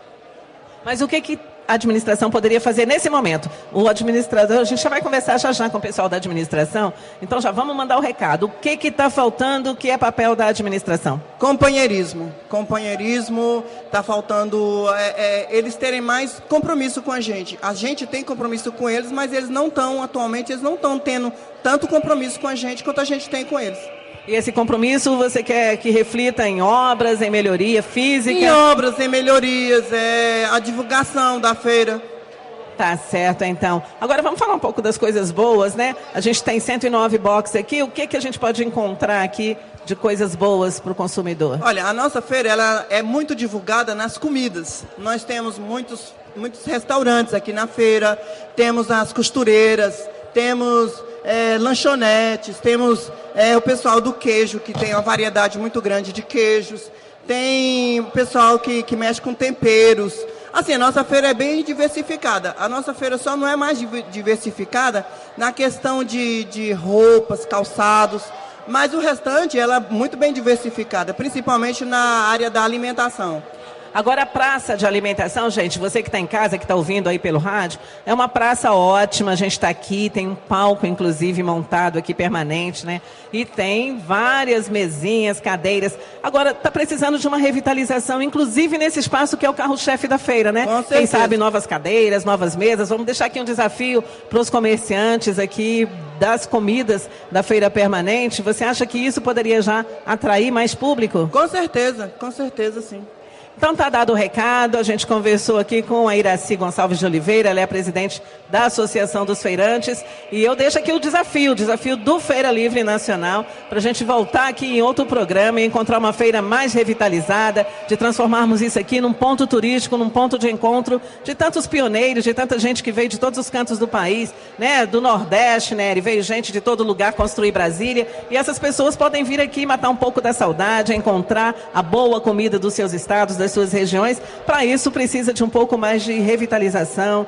Mas o que que a administração poderia fazer nesse momento? O administrador, a gente já vai conversar já já com o pessoal da administração, então já vamos mandar o recado. O que que está faltando, o que é papel da administração? Companheirismo. Companheirismo, está faltando é, é, eles terem mais compromisso com a gente. A gente tem compromisso com eles, mas eles não estão, atualmente, eles não estão tendo tanto compromisso com a gente quanto a gente tem com eles. E esse compromisso você quer que reflita em obras, em melhoria física? Em obras, em melhorias, é, a divulgação da feira. Tá certo, então. Agora vamos falar um pouco das coisas boas, né? A gente tem cento e nove boxes aqui. O que que a gente pode encontrar aqui de coisas boas para o consumidor? Olha, a nossa feira ela é muito divulgada nas comidas. Nós temos muitos, muitos restaurantes aqui na feira, temos as costureiras, temos é, lanchonetes, temos é, o pessoal do queijo, que tem uma variedade muito grande de queijos, tem o pessoal que, que mexe com temperos. Assim, a nossa feira é bem diversificada. A nossa feira só não é mais diversificada na questão de, de roupas, calçados, mas o restante ela é muito bem diversificada, principalmente na área da alimentação. Agora, a praça de alimentação, gente, você que está em casa, que está ouvindo aí pelo rádio, é uma praça ótima, a gente está aqui, tem um palco, inclusive, montado aqui permanente, né? E tem várias mesinhas, cadeiras. Agora, está precisando de uma revitalização, inclusive nesse espaço que é o carro-chefe da feira, né? Com certeza. Quem sabe novas cadeiras, novas mesas. Vamos deixar aqui um desafio para os comerciantes aqui das comidas da feira permanente. Você acha que isso poderia já atrair mais público? Com certeza, com certeza, sim. Então tá dado o recado, a gente conversou aqui com a Iraci Gonçalves de Oliveira, ela é a presidente da Associação dos Feirantes, e eu deixo aqui o desafio, o desafio do Feira Livre Nacional, para a gente voltar aqui em outro programa e encontrar uma feira mais revitalizada, de transformarmos isso aqui num ponto turístico, num ponto de encontro de tantos pioneiros, de tanta gente que veio de todos os cantos do país, né, do Nordeste, né, e veio gente de todo lugar construir Brasília, e essas pessoas podem vir aqui matar um pouco da saudade, encontrar a boa comida dos seus estados, das suas regiões. Para isso precisa de um pouco mais de revitalização,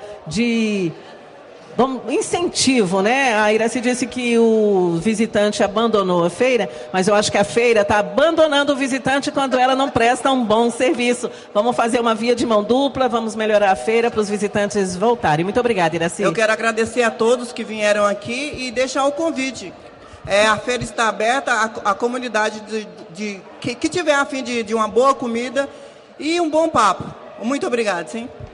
de bom, incentivo, né? A Iraci disse que o visitante abandonou a feira, mas eu acho que a feira está abandonando o visitante quando ela não presta um bom serviço. Vamos fazer uma via de mão dupla, vamos melhorar a feira para os visitantes voltarem. Muito obrigada, Iraci. Eu quero agradecer a todos que vieram aqui e deixar o convite. É, a feira está aberta, a, a comunidade de, de, que, que tiver a fim de, de uma boa comida e um bom papo. Muito obrigado, sim.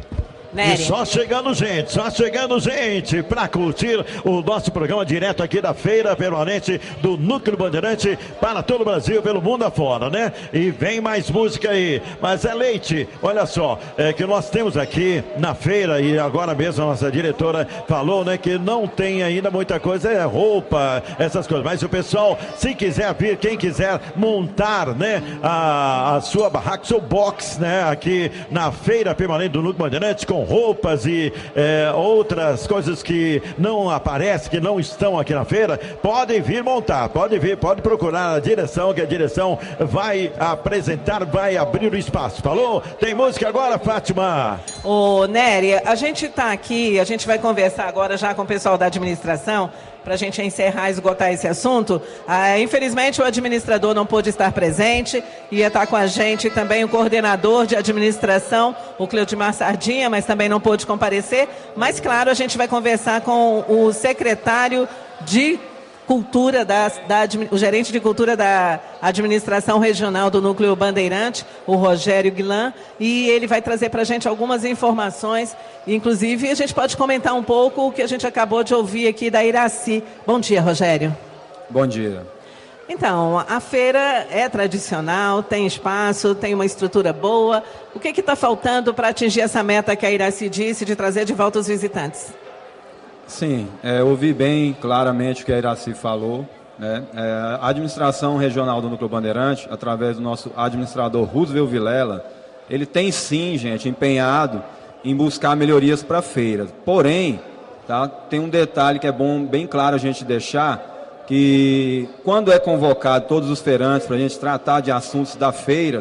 E só chegando gente, só chegando gente para curtir o nosso programa direto aqui da Feira Permanente do Núcleo Bandeirante para todo o Brasil, pelo mundo afora, né? E vem mais música aí. Mas é Leite, olha só, é que nós temos aqui na feira, e agora mesmo a nossa diretora falou, né, que não tem ainda muita coisa, é roupa, essas coisas. Mas o pessoal, se quiser vir, quem quiser montar, né, a, a sua barraca, seu box, né, aqui na Feira Permanente do Núcleo Bandeirante, com roupas e é, outras coisas que não aparecem, que não estão aqui na feira, podem vir montar, pode vir, pode procurar a direção, que a direção vai apresentar, vai abrir o espaço. Falou? Tem música agora, Fátima? Ô, Nery, a gente está aqui, a gente vai conversar agora já com o pessoal da administração, para a gente encerrar e esgotar esse assunto. Ah, infelizmente o administrador não pôde estar presente, ia estar com a gente também o coordenador de administração, o Cleudimar Sardinha, mas também não pôde comparecer. Mas claro, a gente vai conversar com o secretário de Cultura, da, da, o gerente de Cultura da Administração Regional do Núcleo Bandeirante, o Rogério Guilan, e ele vai trazer para a gente algumas informações, inclusive a gente pode comentar um pouco o que a gente acabou de ouvir aqui da Iraci. Bom dia, Rogério. Bom dia. Então, a feira é tradicional, tem espaço, tem uma estrutura boa. O que está faltando para atingir essa meta que a Iraci disse de trazer de volta os visitantes? Sim, é, ouvi bem claramente o que a Iraci falou, né? É, a administração regional do Núcleo Bandeirante, através do nosso administrador Roosevelt Vilela, ele tem sim, gente, empenhado em buscar melhorias para a feira. Porém, tá, tem um detalhe que é bom, bem claro a gente deixar, que quando é convocado todos os feirantes para a gente tratar de assuntos da feira,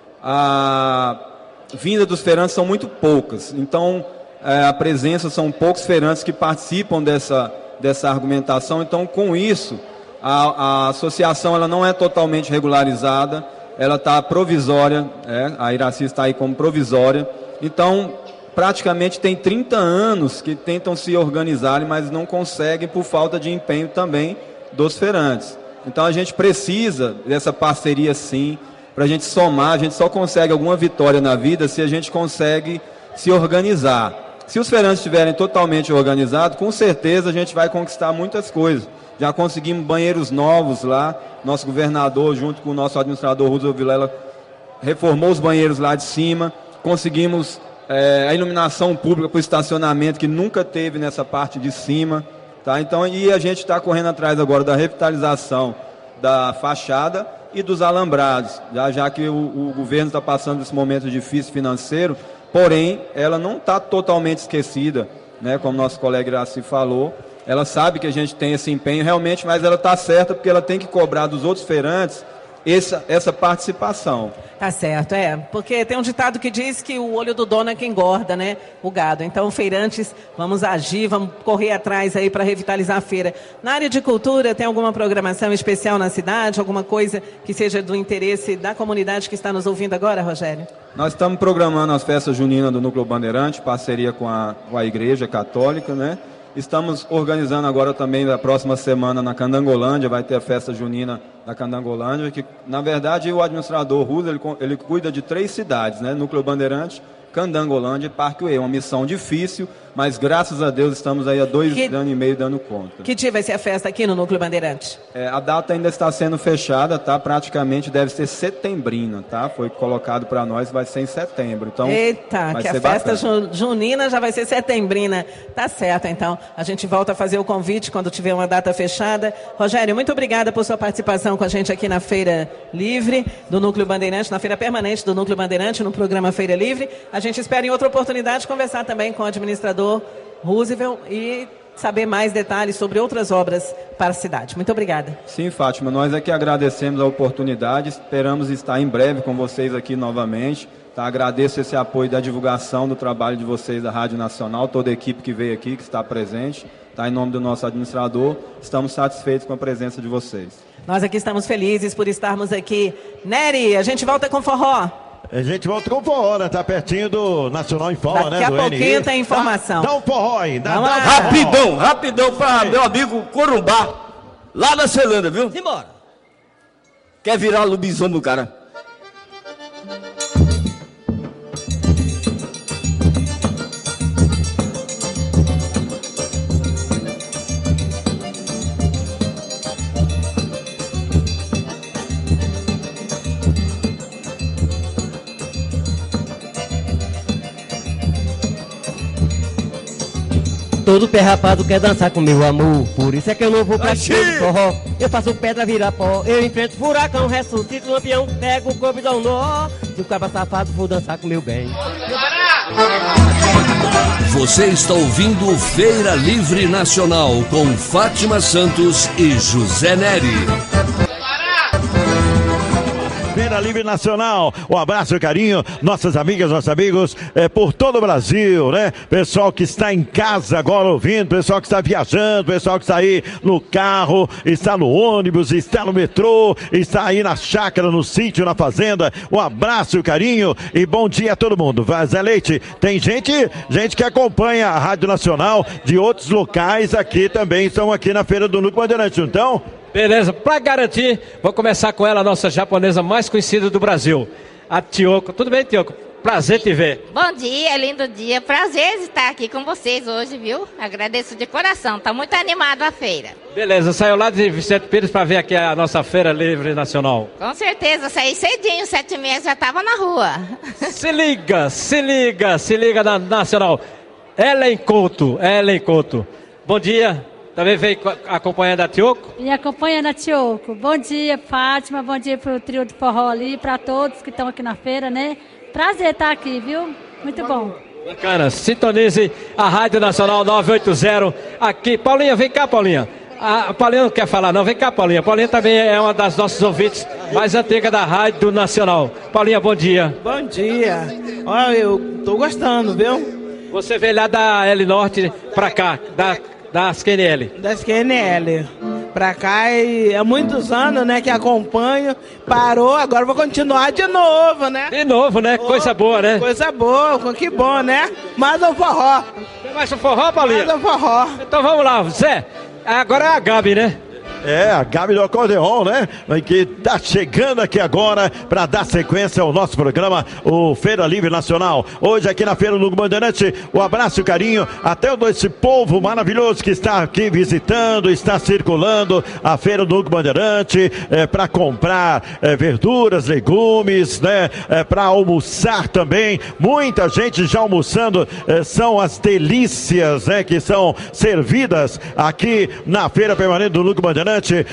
a vinda dos feirantes são muito poucas. Então, É, a presença, são poucos feirantes que participam dessa, dessa argumentação. Então, com isso, a, a associação ela não é totalmente regularizada, ela está provisória, é, a Iraci está aí como provisória. Então, praticamente tem trinta anos que tentam se organizarem, mas não conseguem por falta de empenho também dos feirantes. Então, a gente precisa dessa parceria sim, para a gente somar. A gente só consegue alguma vitória na vida se a gente consegue se organizar. Se os feirantes estiverem totalmente organizados, com certeza a gente vai conquistar muitas coisas. Já conseguimos banheiros novos lá, nosso governador, junto com o nosso administrador Roosevelt Vilela, reformou os banheiros lá de cima, conseguimos é, a iluminação pública para o estacionamento, que nunca teve nessa parte de cima. Tá? Então, e a gente está correndo atrás agora da revitalização da fachada e dos alambrados, já, já que o, o governo está passando esse momento difícil financeiro. Porém, ela não está totalmente esquecida, né, como nosso colega Iraci falou. Ela sabe que a gente tem esse empenho realmente, mas ela está certa porque ela tem que cobrar dos outros feirantes essa, essa participação. Tá certo, é. Porque tem um ditado que diz que o olho do dono é que engorda, né? O gado. Então, feirantes, vamos agir, vamos correr atrás aí para revitalizar a feira. Na área de cultura, tem alguma programação especial na cidade? Alguma coisa que seja do interesse da comunidade que está nos ouvindo agora, Rogério? Nós estamos programando as festas juninas do Núcleo Bandeirante, parceria com a, com a Igreja Católica, né? Estamos organizando agora também, na próxima semana, na Candangolândia, vai ter a festa junina da Candangolândia, que, na verdade, o administrador Ruda, ele, ele cuida de três cidades, né? Núcleo Bandeirante, Candangolândia e Parque Uê. Uma missão difícil, mas graças a Deus estamos aí há dois que, anos e meio dando conta. Que dia vai ser a festa aqui no Núcleo Bandeirante? É, a data ainda está sendo fechada, tá? Praticamente deve ser setembrina, tá? Foi colocado para nós, vai ser em setembro. Então, eita, vai que ser a festa bacana. junina já vai ser setembrina. Tá certo, então. A gente volta a fazer o convite quando tiver uma data fechada. Rogério, muito obrigada por sua participação com a gente aqui na Feira Livre do Núcleo Bandeirante, na Feira Permanente do Núcleo Bandeirante, no programa Feira Livre. A gente espera em outra oportunidade conversar também com o administrador Roosevelt e saber mais detalhes sobre outras obras para a cidade. Muito obrigada. Sim, Fátima, nós é que agradecemos a oportunidade, esperamos estar em breve com vocês aqui novamente. Tá? Agradeço esse apoio da divulgação do trabalho de vocês da Rádio Nacional, toda a equipe que veio aqui, que está presente. Tá? Em nome do nosso administrador, estamos satisfeitos com a presença de vocês. Nós aqui estamos felizes por estarmos aqui. Nery, a gente volta com forró. A gente volta com o forró, né? Tá pertinho do Nacional Informa, Daqui né? a do pouquinho N I. tem informação. Dá, dá um forró aí. Dá, dá um rapidão, rapidão para meu amigo Corumbá, lá da Celândia, viu? Simbora. Quer virar lobisomem do cara? todo pé rapado quer dançar com meu amor. Por isso é que eu não vou pra cima do forró. Eu faço pedra virar pó. Eu enfrento furacão, ressuscito lampião. Pego o corpo e dou um nó. Se o cabra safado for dançar com meu bem. Você está ouvindo Feira Livre Nacional com Fátima Santos e José Neri. Feira Livre Nacional, um abraço e carinho, nossas amigas, nossos amigos é, por todo o Brasil, né? Pessoal que está em casa agora ouvindo, pessoal que está viajando, pessoal que está aí no carro, está no ônibus, está no metrô, está aí na chácara, no sítio, na fazenda. Um abraço e carinho e bom dia a todo mundo. Zé Leite, tem gente, gente que acompanha a Rádio Nacional de outros locais aqui também, estão aqui na Feira do Núcleo Bandeirante, então... Beleza, para garantir, vou começar com ela, a nossa japonesa mais conhecida do Brasil, a Tioko. Tudo bem, Tioko? Prazer te ver. Bom dia, lindo dia. Prazer estar aqui com vocês hoje, viu? Agradeço de coração, tá muito animado a feira. Beleza, saiu lá de Vicente Pires para ver aqui a nossa Feira Livre Nacional. Com certeza, saí cedinho, sete meses já tava na rua. Se liga, se liga, se liga na Nacional. Ellen Couto, Ellen Couto. Bom dia. Também veio acompanhando a Tioko? Me acompanhando a Tioko. Bom dia, Fátima. Bom dia para o trio de forró ali, para todos que estão aqui na feira, né? Prazer estar aqui, viu? Muito bom. Bacana. Sintonize a Rádio Nacional nove oito zero aqui. Paulinha, vem cá, Paulinha. A Paulinha não quer falar, não. Vem cá, Paulinha. Paulinha também é uma das nossas ouvintes mais antigas da Rádio Nacional. Paulinha, bom dia. Bom dia. Olha, eu tô gostando, viu? Você veio lá da L Norte pra cá, da... Das Q N L. Das Q N L. Pra cá e há muitos anos, né, que acompanho. Parou, agora vou continuar de novo, né? De novo, né? Coisa boa, né? Coisa boa, que bom, né? Mais um forró. Mais um forró, Paulinho? Mais um forró. Então vamos lá, Zé. Agora é a Gabi, né? É, a Gabi do Acordeon, né? Que tá chegando aqui agora para dar sequência ao nosso programa, o Feira Livre Nacional. Hoje aqui na Feira do Bandeirante, um abraço e carinho até esse povo maravilhoso que está aqui visitando, está circulando a Feira do Bandeirante é, para comprar é, verduras, legumes, né? É, para almoçar também. Muita gente já almoçando, é, são as delícias, né? Que são servidas aqui na Feira Permanente do Núcleo Bandeirante.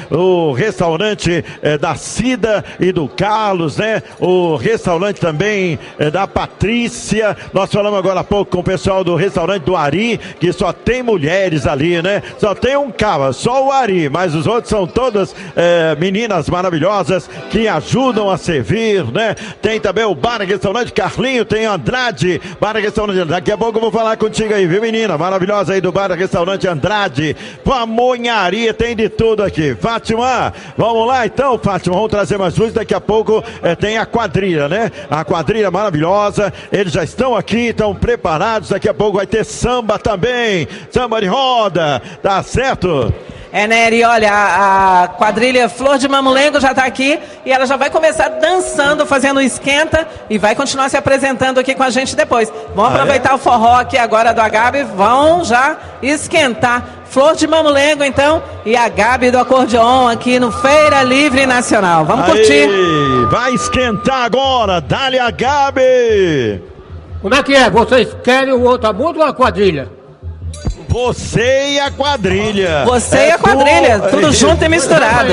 O restaurante é, da Cida e do Carlos, né? O restaurante também é, da Patrícia. Nós falamos agora há pouco com o pessoal do restaurante do Ari, que só tem mulheres ali, né? Só tem um cara, só o Ari, mas os outros são todas é, meninas maravilhosas que ajudam a servir, né? Tem também o Bar e Restaurante Carlinho, tem Andrade, Bar e Restaurante. Daqui a pouco eu vou falar contigo aí, viu, menina? Maravilhosa aí do Bar e Restaurante Andrade. Pamonharia, tem de tudo aqui. Fátima, vamos lá então, Fátima, vamos trazer mais luz. Daqui a pouco é, tem a quadrilha, né? A quadrilha maravilhosa, eles já estão aqui, estão preparados. Daqui a pouco vai ter samba também, samba de roda, tá certo? É, Nery, olha, a, a quadrilha Flor de Mamulengo já está aqui e ela já vai começar dançando, fazendo esquenta e vai continuar se apresentando aqui com a gente depois. Vamos ah, aproveitar é? o forró aqui agora do Agabe, vão já esquentar. Flor de Mamulengo, então, e a Gabi do Acordeon aqui no Feira Livre Nacional. Vamos Aí, curtir. Vai esquentar agora, dá-lhe a Gabi. Como é que é? Vocês querem o outro abuso ou a quadrilha? Você e a quadrilha. Você é e a quadrilha, tu... tudo junto e misturado.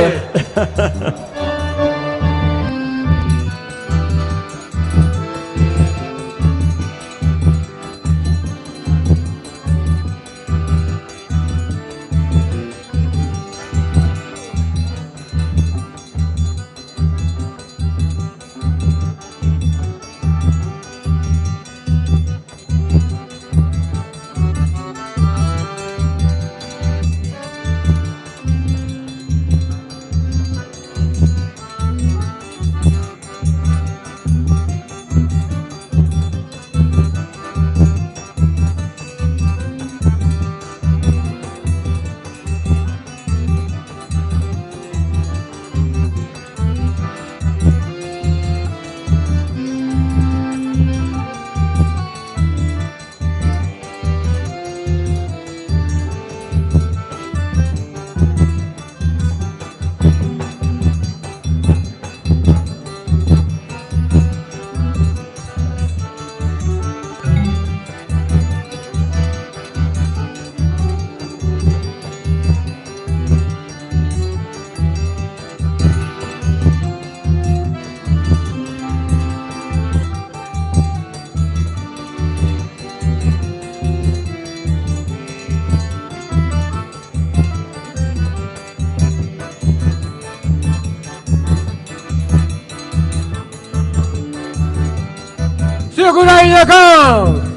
Segura aí, negão!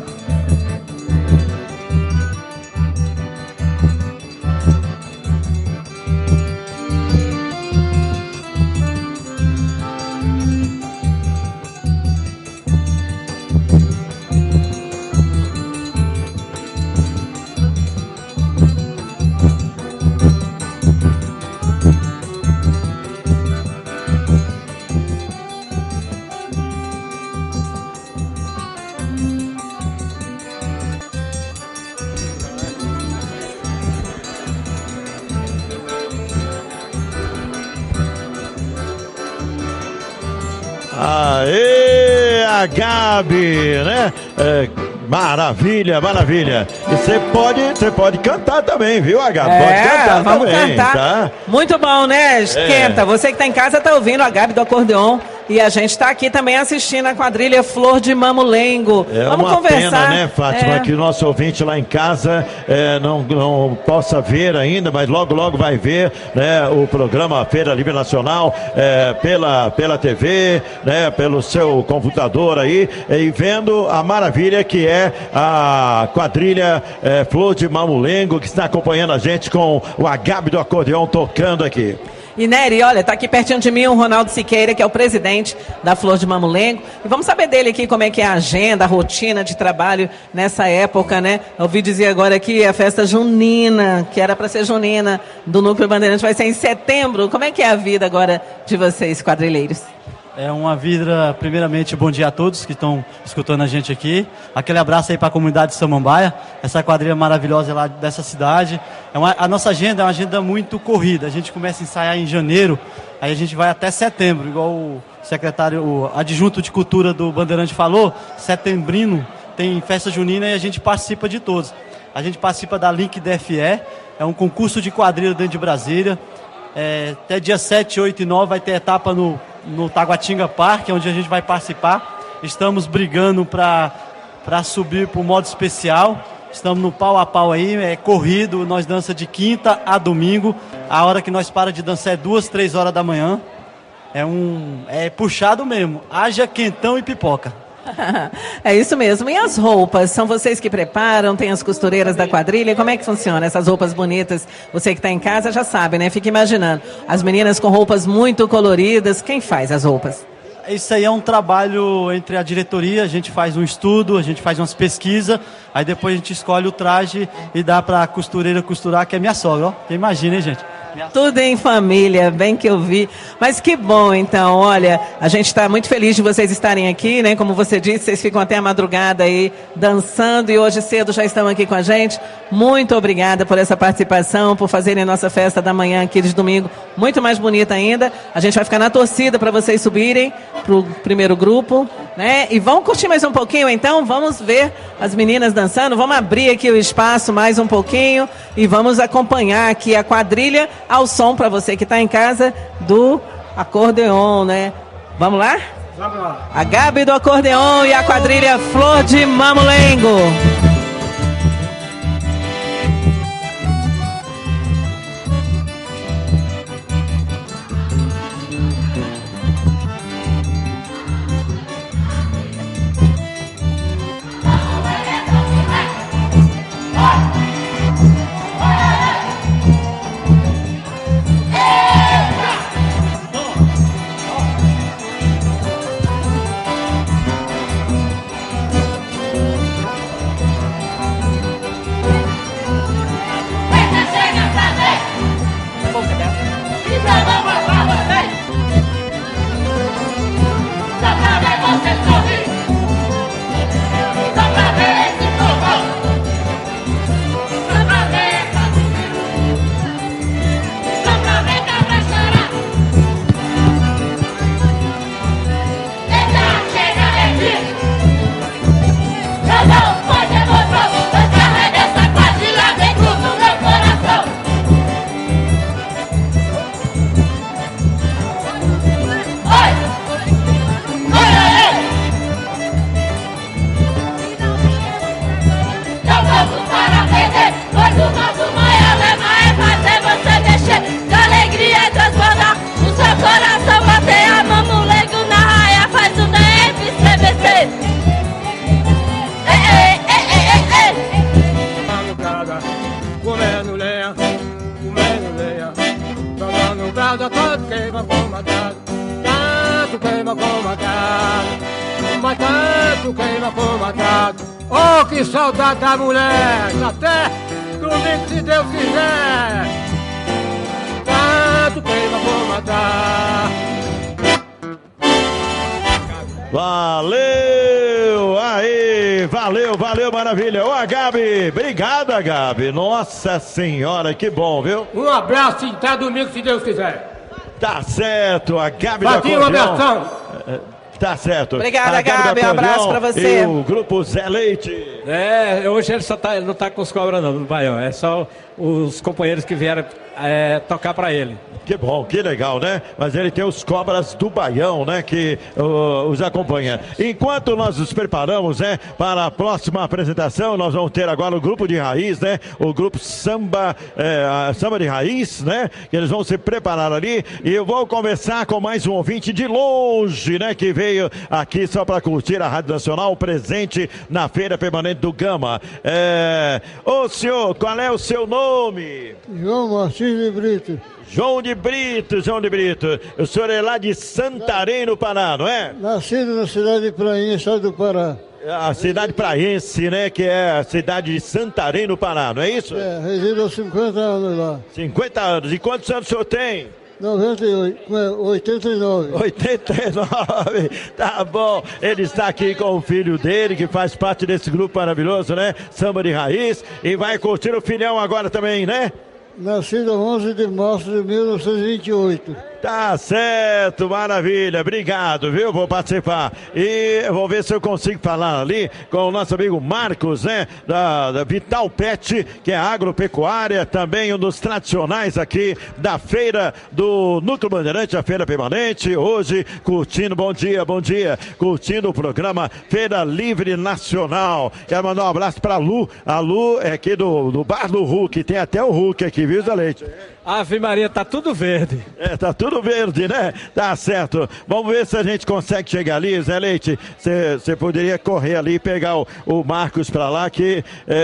Aê, a Gabi, né? É, maravilha, maravilha. E você pode, você pode cantar também, viu, a Gabi? É, pode cantar vamos também, cantar. tá? Muito bom, né? Esquenta. É. Você que tá em casa tá ouvindo a Gabi do acordeon. E a gente está aqui também assistindo a quadrilha Flor de Mamulengo. É Vamos uma conversar. pena, né, Fátima, é. que o nosso ouvinte lá em casa é, não, não possa ver ainda, mas logo, logo vai ver, né, o programa Feira Livre Nacional é, pela, pela T V, né, pelo seu computador aí, e vendo a maravilha que é a quadrilha é, Flor de Mamulengo, que está acompanhando a gente com o Agabe do acordeão tocando aqui. E Nery, olha, tá aqui pertinho de mim o Ronaldo Siqueira, que é o presidente da Flor de Mamulengo. E vamos saber dele aqui como é que é a agenda, a rotina de trabalho nessa época, né? Eu ouvi dizer agora que a festa junina, que era para ser junina, do Núcleo Bandeirante, vai ser em setembro. Como é que é a vida agora de vocês, quadrilheiros? É uma vida, primeiramente, bom dia a todos que estão escutando a gente aqui. Aquele abraço aí para a comunidade de Samambaia, essa quadrilha maravilhosa lá dessa cidade. É uma, a nossa agenda é uma agenda muito corrida. A gente começa a ensaiar em janeiro, aí a gente vai até setembro, igual o secretário, o adjunto de cultura do Bandeirante falou, setembrino tem festa junina e a gente participa de todos. A gente participa da Link D F E, é um concurso de quadrilha dentro de Brasília. É, até dia sete, oito e nove vai ter etapa no no Taguatinga Park, onde a gente vai participar. Estamos brigando para para subir para o modo especial. Estamos no pau a pau aí, é corrido, nós dança de quinta a domingo. A hora que nós para de dançar é duas, três horas da manhã. É um é puxado mesmo. Haja quentão e pipoca. É isso mesmo. E as roupas? São vocês que preparam? Tem as costureiras da quadrilha? Como é que funciona essas roupas bonitas? Você que está em casa já sabe, né? Fica imaginando. As meninas com roupas muito coloridas. Quem faz as roupas? Isso aí é um trabalho entre a diretoria, a gente faz um estudo, a gente faz umas pesquisas, aí depois a gente escolhe o traje e dá para a costureira costurar, que é minha sogra, ó. Imagina, hein, gente? Tudo em família, bem que eu vi. Mas que bom, então, olha, a gente está muito feliz de vocês estarem aqui, né? Como você disse, vocês ficam até a madrugada aí dançando e hoje cedo já estão aqui com a gente. Muito obrigada por essa participação, por fazerem a nossa festa da manhã aqui de domingo muito mais bonita ainda. A gente vai ficar na torcida para vocês subirem pro primeiro grupo, né? E vamos curtir mais um pouquinho, então? Vamos ver as meninas dançando, vamos abrir aqui o espaço mais um pouquinho e vamos acompanhar aqui a quadrilha ao som para você que está em casa do acordeon, né? Vamos lá? Vamos lá. A Gabi do acordeon e a quadrilha Flor de Mamulengo. tanto queima for matado. Oh, que saudade da mulher! Até domingo, se Deus quiser. Tanto queima for matar. Valeu! Aí, valeu, valeu, maravilha. Ô, a Gabi, obrigada, Gabi. Nossa senhora, que bom, viu? Um abraço e até domingo, se Deus quiser. Tá certo, a Gabi Batinho, do acordeão. abração. Tá certo. Obrigada, a Gabi, Gabi, um abraço pra você. E o grupo Zé Leite. É, hoje ele só tá, ele não tá com os cobras não, no Baião. É só os companheiros que vieram é, tocar pra ele. Que bom, que legal, né? Mas ele tem os cobras do Baião, né? Que uh, os acompanha. Enquanto nós nos preparamos, né? Para a próxima apresentação, nós vamos ter agora o grupo de raiz, né? O grupo Samba, é, Samba de Raiz, né? Que eles vão se preparar ali. E eu vou conversar com mais um ouvinte de longe, né? Que veio aqui só para curtir a Rádio Nacional, presente na Feira Permanente do Gama. É... Ô senhor, qual é o seu nome? João Martins de Brito. João de Brito, João de Brito. O senhor é lá de Santarém, no Pará, não é? Nascido na cidade de Prainha, estado do Pará. A cidade praense, né? Que é a cidade de Santarém, no Pará, não é isso? É, resido há cinquenta anos lá. cinquenta anos. E quantos anos o senhor tem? noventa e oito, oitenta e nove. oitenta e nove, tá bom. Ele está aqui com o filho dele, que faz parte desse grupo maravilhoso, né? Samba de Raiz. E vai curtir o filhão agora também, né? Nascido onze de março de mil novecentos e vinte e oito. Tá certo, maravilha, obrigado, viu? Vou participar. E eu vou ver se eu consigo falar ali com o nosso amigo Marcos, né? Da, da Vital Pet, que é agropecuária, também um dos tradicionais aqui da feira do Núcleo Bandeirante, a feira permanente. Hoje, curtindo, bom dia, bom dia, curtindo o programa Feira Livre Nacional. Quero mandar um abraço pra Lu. A Lu é aqui do, do Bar do Hulk, tem até o Hulk aqui, viu, Zé Leite? Ave Maria, tá tudo verde. É, tá tudo verde, né? Tá certo. Vamos ver se a gente consegue chegar ali, Zé Leite. Você poderia correr ali e pegar o, o Marcos pra lá, que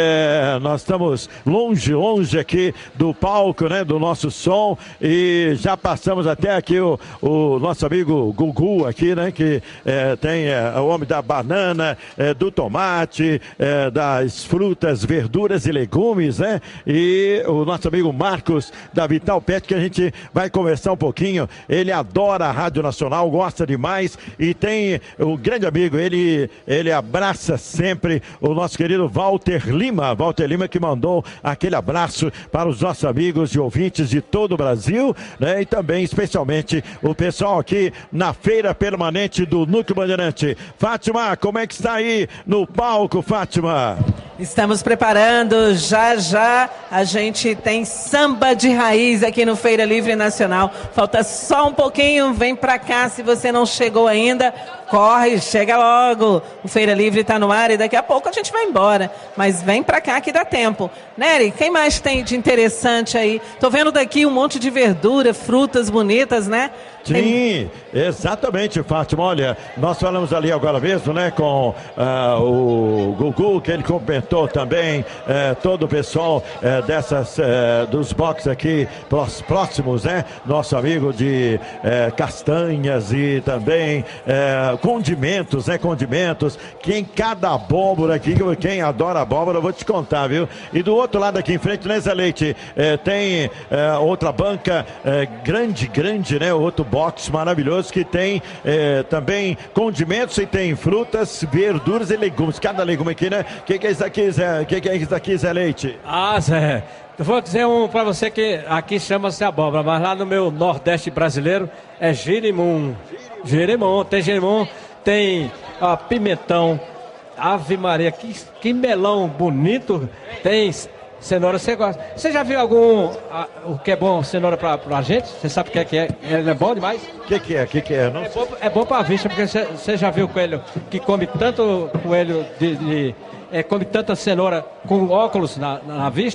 é, nós estamos longe, longe aqui do palco, né? Do nosso som. E já passamos até aqui o, o nosso amigo Gugu aqui, né? Que é, tem é, o homem da banana, é, do tomate, é, das frutas, verduras e legumes, né? E o nosso amigo Marcos da Vital Pet, que a gente vai conversar um pouquinho. Ele adora a Rádio Nacional, gosta demais e tem o grande amigo, ele, ele abraça sempre o nosso querido Walter Lima, Walter Lima, que mandou aquele abraço para os nossos amigos e ouvintes de todo o Brasil, né? E também especialmente o pessoal aqui na Feira Permanente do Núcleo Bandeirante. Fátima, como é que está aí no palco, Fátima? Estamos preparando, já já a gente tem samba de raiz aqui no Feira Livre Nacional. Falta só um pouquinho, vem pra cá se você não chegou ainda. Corre, chega logo. O Feira Livre está no ar e daqui a pouco a gente vai embora. Mas vem pra cá que dá tempo. Nery, quem mais tem de interessante aí? Tô vendo daqui um monte de verdura, frutas bonitas, né? Sim, tem... exatamente, Fátima. Olha, nós falamos ali agora mesmo, né, com uh, o Gugu, que ele comentou também, uh, todo o pessoal uh, dessas, uh, dos boxes aqui próximos, né? Nosso amigo de uh, castanhas e também uh, condimentos, né? Condimentos. Quem cada abóbora aqui, quem adora abóbora, eu vou te contar, viu? E do outro lado aqui em frente, né, Zé Leite, uh, tem uh, outra banca uh, grande, grande, né? Outro box maravilhoso que tem eh, também condimentos e tem frutas, verduras e legumes. Cada legume aqui, né? O que, que é isso aqui, Zé? O que, que é isso aqui, Zé Leite? Ah, Zé, eu vou dizer um pra você que aqui chama-se abóbora, mas lá no meu Nordeste brasileiro é girimum. Girimum, tem girimum, tem ó, pimentão, Ave Maria, que, que melão bonito, tem... Cenoura, você gosta? Você já viu algum, a, o que é bom cenoura pra, pra gente? Você sabe o que é que é? Ele é bom demais? O que, que é? O que, que é? Não... É bom, é bom pra vista, porque você, você já viu o coelho que come tanto coelho de, de é, come tanta cenoura com óculos na, na vista?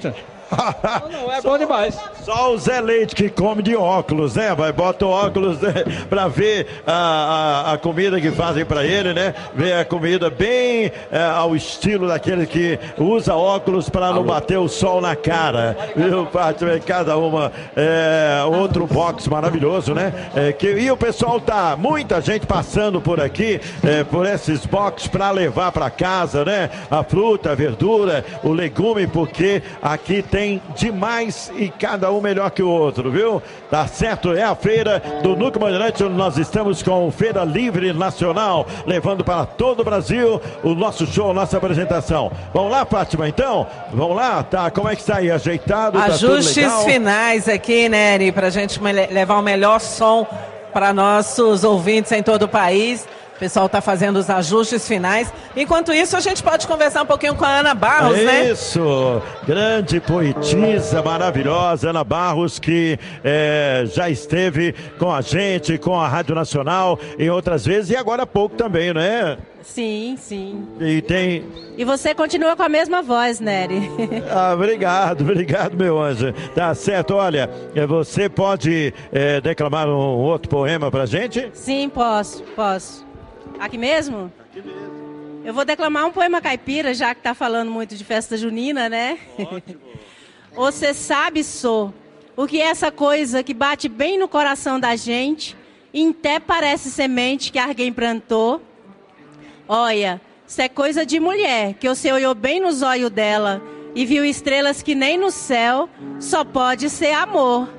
Não, é bom demais. Só o Zé Leite que come de óculos, né? Vai, bota o óculos, né, pra ver a, a, a comida que fazem pra ele, né? Ver a comida bem é, ao estilo daquele que usa óculos pra não bater o sol na cara. Viu, Fátima? Cada uma. É, outro box maravilhoso, né? É, que, e o pessoal tá, muita gente passando por aqui, é, por esses box pra levar pra casa, né? A fruta, a verdura, o legume, porque aqui tem demais e cada um melhor que o outro, viu? Tá certo, é a feira do Núcleo Bandeirante, onde nós estamos com Feira Livre Nacional, levando para todo o Brasil o nosso show, nossa apresentação. Vamos lá, Fátima, então? Vamos lá, tá? Como é que está aí? Ajeitado? Ajustes tá tudo legal? finais aqui, Nery, pra gente levar o melhor som para nossos ouvintes em todo o país. O pessoal está fazendo os ajustes finais. Enquanto isso, a gente pode conversar um pouquinho com a Ana Barros, né? Isso, grande poetisa maravilhosa, Ana Barros, que é, já esteve com a gente, com a Rádio Nacional em outras vezes e agora há pouco também, não é? Sim, sim. E tem... E você continua com a mesma voz, Nery. Ah, obrigado, obrigado, meu anjo. Tá certo, olha, você pode é, declamar um outro poema pra gente? Sim, posso, posso. Aqui mesmo? Aqui mesmo. Eu vou declamar um poema caipira, já que tá falando muito de festa junina, né? Ótimo. Você sabe, só, o que é essa coisa que bate bem no coração da gente e até parece semente que alguém plantou? Olha, isso é coisa de mulher, que você olhou bem nos olhos dela e viu estrelas que nem no céu, só pode ser amor.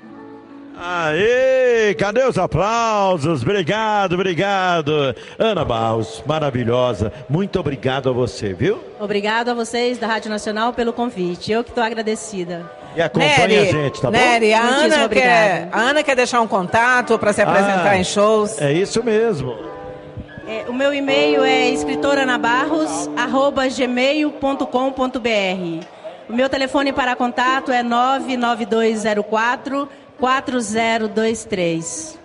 Aê, cadê os aplausos? Obrigado, obrigado. Ana Barros, maravilhosa. Muito obrigado a você, viu? Obrigado a vocês da Rádio Nacional pelo convite. Eu que estou agradecida. E acompanha Nery, a gente, tá Nery, bom? a Ana, quer, a Ana quer deixar um contato para se apresentar ah, em shows. É isso mesmo. É, o meu e-mail é escritoranabarros arroba gmail ponto com ponto br. O meu telefone para contato é nove nove dois zero quatro quatro zero dois três.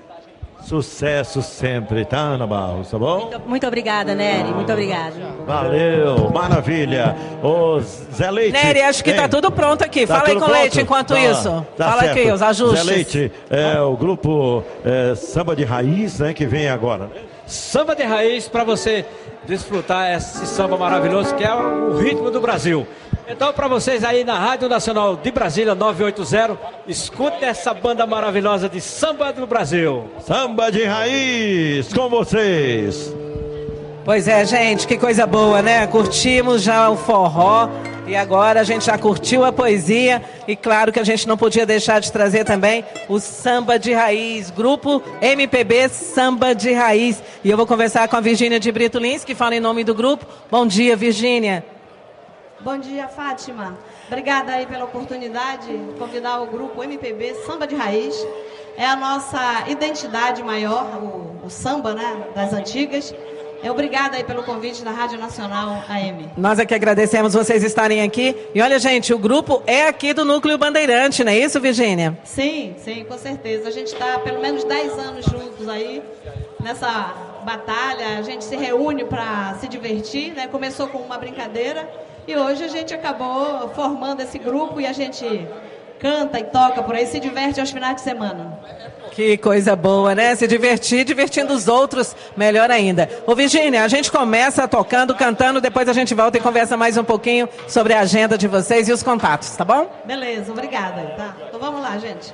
Sucesso sempre, tá, Ana Barros, tá bom? Muito, muito obrigada, Nery, muito obrigada. Valeu, maravilha. Ô, Zé Leite. Nery, acho que hein? tá tudo pronto aqui. Tá Fala aí com o Leite enquanto tá, isso. Tá Fala certo. aqui, os ajustes. Zé Leite, é o grupo é, Samba de Raiz, né, que vem agora. Samba de Raiz para você desfrutar esse samba maravilhoso que é o ritmo do Brasil. Então, para vocês aí na Rádio Nacional de Brasília nove oito zero, escute essa banda maravilhosa de samba do Brasil. Samba de Raiz, com vocês. Pois é, gente, que coisa boa, né? Curtimos já o forró e agora a gente já curtiu a poesia e claro que a gente não podia deixar de trazer também o Samba de Raiz, grupo M P B Samba de Raiz. E eu vou conversar com a Virgínia de Brito Lins, que fala em nome do grupo. Bom dia, Virgínia. Bom dia, Fátima. Obrigada aí pela oportunidade de convidar o grupo M P B Samba de Raiz. É a nossa identidade maior, o, o samba, né, das antigas. É, obrigada aí pelo convite da Rádio Nacional A M. Nós aqui agradecemos vocês estarem aqui. E olha, gente, o grupo é aqui do Núcleo Bandeirante, não é isso, Virgínia? Sim, sim, com certeza. A gente está há pelo menos dez anos juntos aí nessa batalha. A gente se reúne para se divertir, né? Começou com uma brincadeira e hoje a gente acabou formando esse grupo e a gente canta e toca por aí, se diverte aos finais de semana. Que coisa boa, né? Se divertir, divertindo os outros, melhor ainda. Ô, Virgínia, a gente começa tocando, cantando, depois a gente volta e conversa mais um pouquinho sobre a agenda de vocês e os contatos, tá bom? Beleza, obrigada. Tá? Então vamos lá, gente.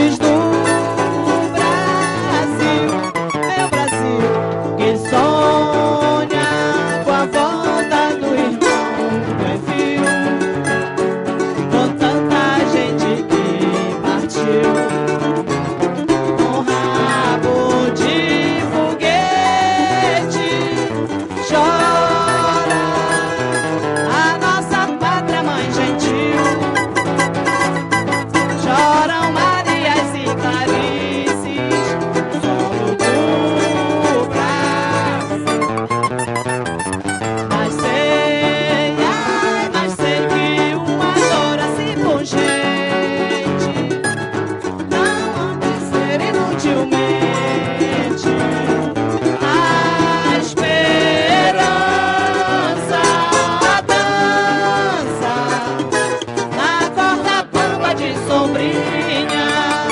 nortes do Brasil, meu Brasil, que sonha com a volta do irmão do Enfio, com tanta gente que partiu, com rabo de foguete, chora a nossa pátria mãe gentil, choram Marias e Clarices, solo do Brasil. Mas sei, ai, mas sei que uma dor assim pungente não há de ser inutilmente a esperança, a dança na corda bamba de sombrinha.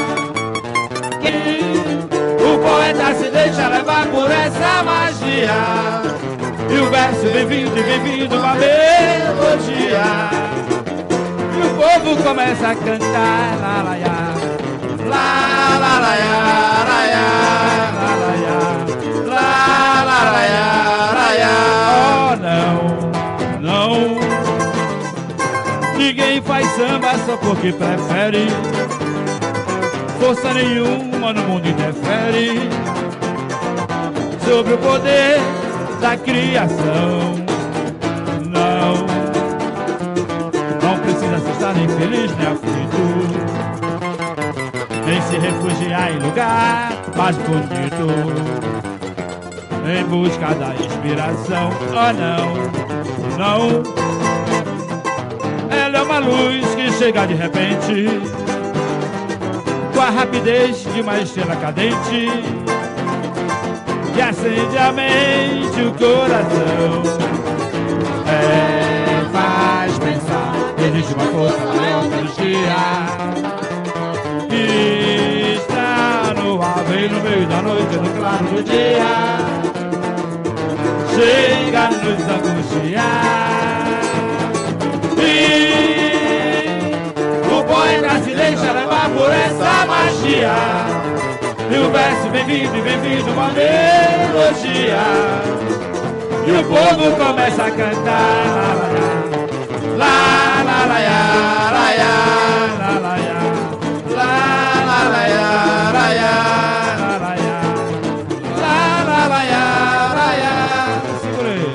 O poeta se deixa levar por essa magia, e o verso vem vindo e vem vindo uma melodia, e o povo começa a cantar lá lá ya, lá lá lá ya, lá ya, lá lá ya, lá lá lá ya, lá ya. Oh não, não, ninguém faz samba só porque prefere, força nenhuma no mundo interfere sobre o poder da criação. Não, não precisa se estar nem feliz nem aflito, nem se refugiar em lugar mais bonito, em busca da inspiração. Oh não, não, ela é uma luz que chega de repente, com a rapidez de uma estrela cadente, que acende a mente, o coração. É, faz pensar, existe uma força maior que nos guia, que está no ar, vem no meio da noite, no claro do dia, chega a nos angustiar. E o poeta se deixa levar por essa magia, e o verso vem vindo e vem vindo uma melodia, e o povo começa a cantar lá lá lá ya, lá ya, lá lá ya, lá lá lá ya, lá ya, lá lá ya, lá lá lá ya, lá ya. Segura aí.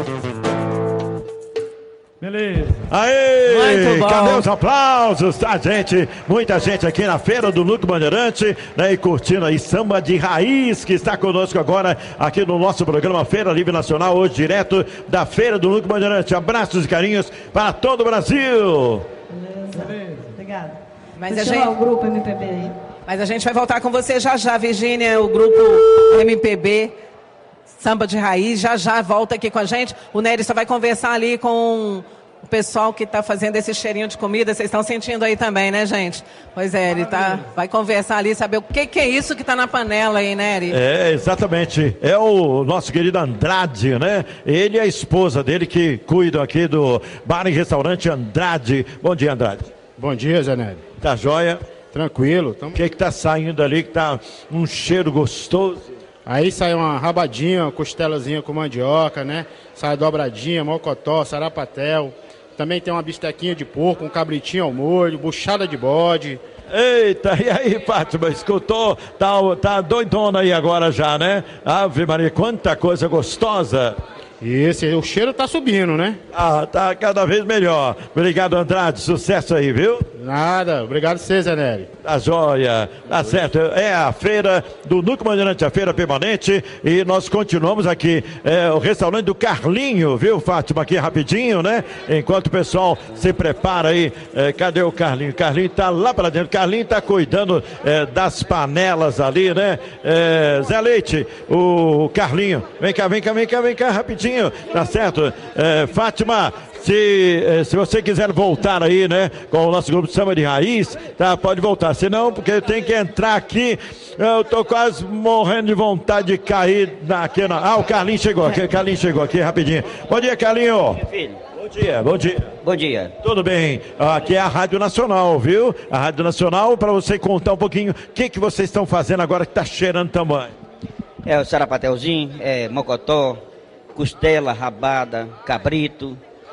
Beleza. Aê! Muito bom. Cadê os aplausos, tá, gente? Muita gente aqui na Feira do Núcleo Bandeirante, né? E curtindo aí samba de raiz, que está conosco agora aqui no nosso programa Feira Livre Nacional, hoje direto da Feira do Núcleo Bandeirante. Abraços e carinhos para todo o Brasil. Beleza. Obrigada. Mas a gente... o grupo M P B aí. Mas a gente vai voltar com você já já, Virgínia, o grupo M P B, Samba de Raiz, já já volta aqui com a gente. O Nery só vai conversar ali com o pessoal que está fazendo esse cheirinho de comida. Vocês estão sentindo aí também, né, gente? Pois é, ele tá, vai conversar ali, saber o que, que é isso que está na panela aí, Nery? É, exatamente. É o nosso querido Andrade, né? Ele e a esposa dele que cuidam aqui do bar e restaurante Andrade. Bom dia, Andrade. Bom dia, Zé Nery. Tá joia? Tranquilo. O que que tá saindo ali que tá um cheiro gostoso? Aí sai uma rabadinha, uma costelazinha com mandioca, né? Sai dobradinha, mocotó, sarapatel. Também tem uma bistequinha de porco, um cabritinho ao molho, buchada de bode. Eita, e aí, Fátima, escutou? Tá, tá doidona aí agora já, né? Ave Maria, quanta coisa gostosa. Isso, o cheiro tá subindo, né? Ah, tá cada vez melhor. Obrigado, Andrade, sucesso aí, viu? Nada, obrigado a você, Zé Nery. Tá joia, tá certo. É a feira do Núcleo Bandeirante, a feira permanente, e nós continuamos aqui. É o restaurante do Carlinho, viu, Fátima? Aqui rapidinho, né? Enquanto o pessoal se prepara aí. É, cadê o Carlinho? Carlinho tá lá pra dentro. Carlinho tá cuidando é, das panelas ali, né? É, Zé Leite, o Carlinho. Vem cá, vem cá, vem cá, vem cá, rapidinho. Tá certo? É, Fátima, se, se você quiser voltar aí, né, com o nosso grupo de samba de raiz, tá, pode voltar. Se não, porque tem que entrar aqui. Eu tô quase morrendo de vontade de cair aqui na... Ah, o Carlinho chegou aqui, Carlinho chegou aqui rapidinho. Bom dia, Carlinho. Filho, bom dia, bom dia. Bom dia. Tudo bem, aqui é a Rádio Nacional, viu? A Rádio Nacional, para você contar um pouquinho o que, que vocês estão fazendo agora que está cheirando tamanho. É o sarapatelzinho, é mocotó, costela, rabada, cabrito,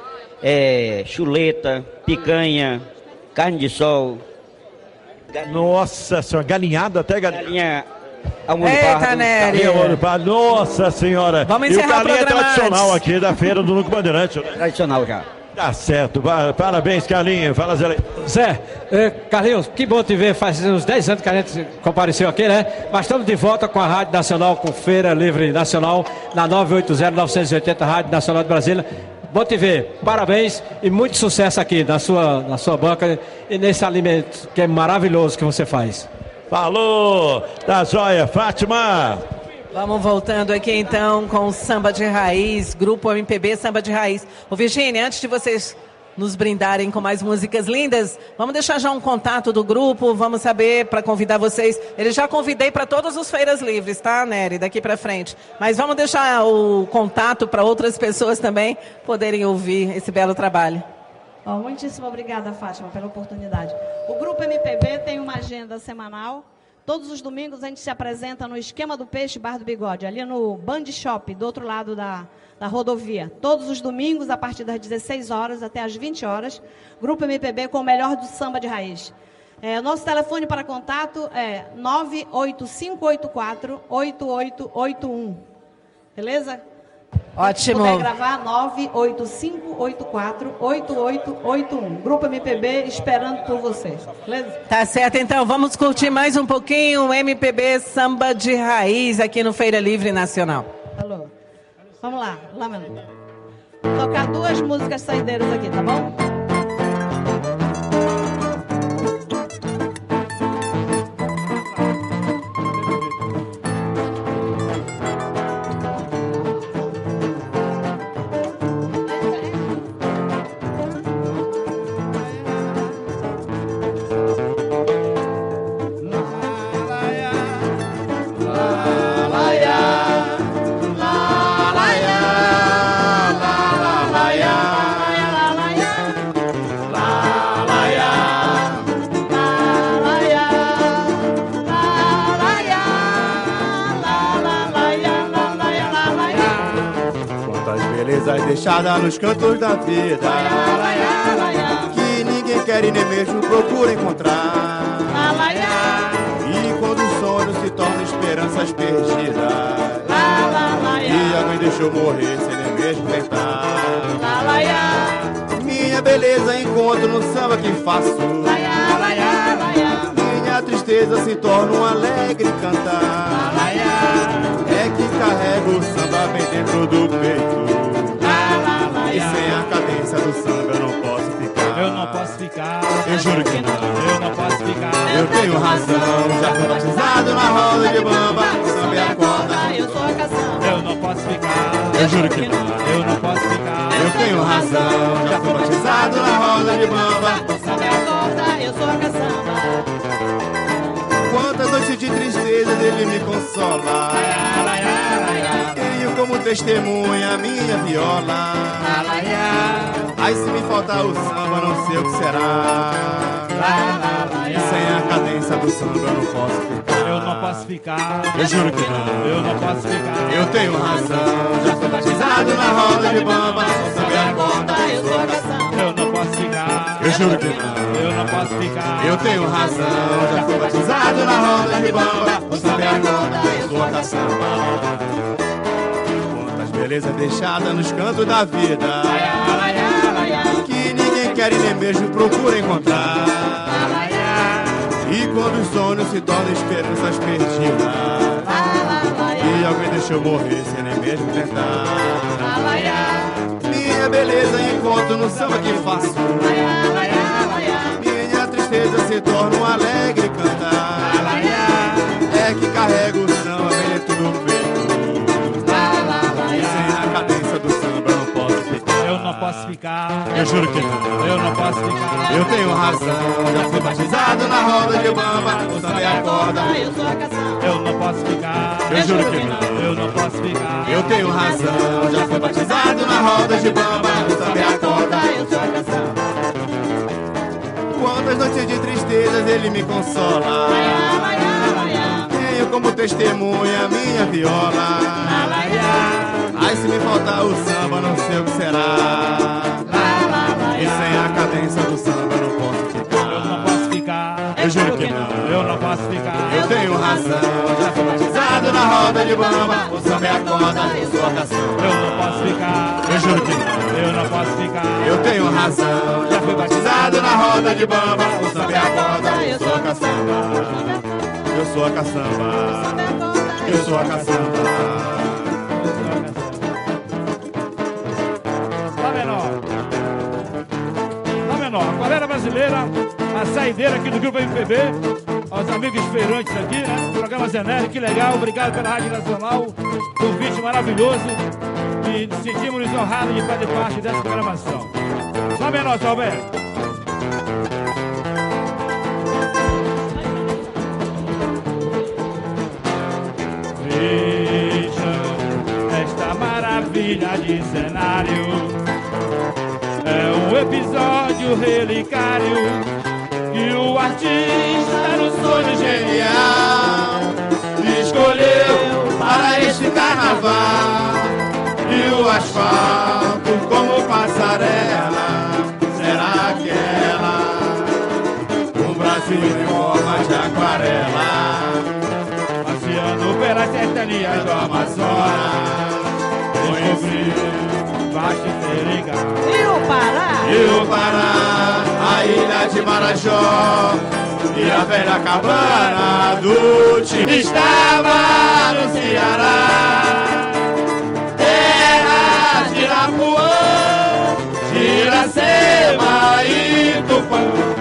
é, chuleta, picanha, carne de sol. Galinha. Nossa senhora, galinhada até galinha. Galinha ao molho Eita, pardo. Nery. Galinha ao molho pardo. Nossa senhora. Vamos e o encerrar o galinha é programa tradicional antes. aqui da feira do Núcleo Bandeirante. Né? Tradicional já. Tá certo, pa- parabéns, Carlinhos. Fala, Zé. Zé, eh, Carlinhos, que bom te ver, faz uns dez anos que a gente compareceu aqui, né? Mas estamos de volta com a Rádio Nacional, com Feira Livre Nacional, na nove oito zero nove oito zero, Rádio Nacional de Brasília. Bom te ver, parabéns e muito sucesso aqui na sua, na sua banca e nesse alimento que é maravilhoso que você faz. Falou, tá joia, Fátima. Vamos voltando aqui então com o Samba de Raiz, Grupo M P B Samba de Raiz. Ô Virgínia, antes de vocês nos brindarem com mais músicas lindas, vamos deixar já um contato do grupo, vamos saber para convidar vocês. Eu já convidei para todas as feiras livres, tá, Nery, daqui para frente. Mas vamos deixar o contato para outras pessoas também poderem ouvir esse belo trabalho. Oh, muitíssimo obrigada, Fátima, pela oportunidade. O Grupo M P B tem uma agenda semanal. Todos os domingos a gente se apresenta no Esquema do Peixe, Bar do Bigode, ali no Band Shop, do outro lado da, da rodovia. Todos os domingos, a partir das dezesseis horas até as vinte horas, Grupo M P B com o melhor do samba de raiz. É, o nosso telefone para contato é nove oito cinco oito quatro oito oito oito um. Beleza? Ótimo. Se puder gravar, nove oito cinco oito quatro oito oito oito um. Grupo M P B esperando por vocês. Beleza? Tá certo, então vamos curtir mais um pouquinho o M P B Samba de Raiz aqui no Feira Livre Nacional. Alô. Vamos lá, lá, meu nome. Vou tocar duas músicas saideiras aqui, tá bom? Deixada nos cantos da vida, que ninguém quer e nem mesmo procura encontrar. E quando o sonho se torna esperanças perdidas, e alguém deixou morrer sem nem mesmo tentar. Minha beleza encontro no samba que faço, minha tristeza se torna um alegre cantar. É que carrego o samba bem dentro do peito, e sem a cadência do samba eu não posso ficar. Eu não posso ficar. Eu juro que não. Eu não posso ficar. Eu tenho razão. Já fui batizado na roda de bamba. O samba é a corda. Eu sou a caçamba. Eu não posso ficar. Eu juro que não. Eu não posso ficar. Eu tenho razão. Já fui batizado na roda de bamba. O samba é a corda. Eu sou a caçamba. Quantas noites de tristeza ele me consola. Tenho como testemunha a minha viola. Ai, se me faltar o samba, não sei o que será. E sem a cadência do samba eu não posso ficar. Eu não posso ficar. Eu juro que não. Eu não posso ficar. Eu tenho razão. Já fui batizado na roda de bamba. O samba é a corda. Eu sou a caçamba. Eu não posso ficar. Eu juro que não. Eu não posso ficar. Eu tenho razão. Já fui batizado na roda de bamba. O samba é a corda. Eu sou a caçamba. Beleza deixada nos cantos da vida, que ninguém quer e nem mesmo procura encontrar. E quando os sonhos se tornam esperanças perdidas, e alguém deixou morrer sem nem mesmo tentar. Minha beleza encontro no samba que faço, minha tristeza se torna um alegre cantar. É que carrego o samba dentro do peito, cadência do samba eu não posso ficar. Eu não posso ficar. Eu juro que não. eu não posso ficar. Eu tenho razão, já fui batizado na roda de bamba, o samba e a corda. Eu sou a canção. Eu não posso ficar. Eu juro que não. Eu não posso ficar. Eu tenho razão, já fui batizado na roda de bamba, o samba e a corda. Eu sou a canção. Quantas noites de tristezas ele me consola. Tenho como testemunha minha viola. Ai, se me faltar o samba, não sei o que será. E sem a cadência do samba não posso ficar. Eu não posso ficar. Eu juro que não. Eu não posso ficar. Eu tenho razão, já fui batizado na roda de bamba, o samba é a corda, eu sou a canção. Eu não posso ficar. Eu juro que não. Eu não posso ficar. Eu tenho razão, já fui batizado na roda de bamba, o samba é a corda, eu sou a caçamba. Eu sou a caçamba. Eu sou a caçamba. Lá menor. Lá menor. A galera brasileira, a saideira aqui do Grupo M P B, aos amigos feirantes aqui, né? Programa Zenere, que legal. Obrigado pela Rádio Nacional. Convite maravilhoso. E sentimos-nos honrados de fazer parte dessa programação. Lá menor, seu Alberto. Vejam esta maravilha de cenário. É um episódio relicário que o artista no sonho genial escolheu para este carnaval. E o asfalto como passarela será aquela, um Brasil em forma de aquarela, passeando pelas sertanias do Amazonas, descobriu Baixo Seringa. E o Pará? E o Pará, a ilha de Marajó e a velha cabana do Tim estava no Ceará. Terra de Irapuã, de Iracema e Tupã.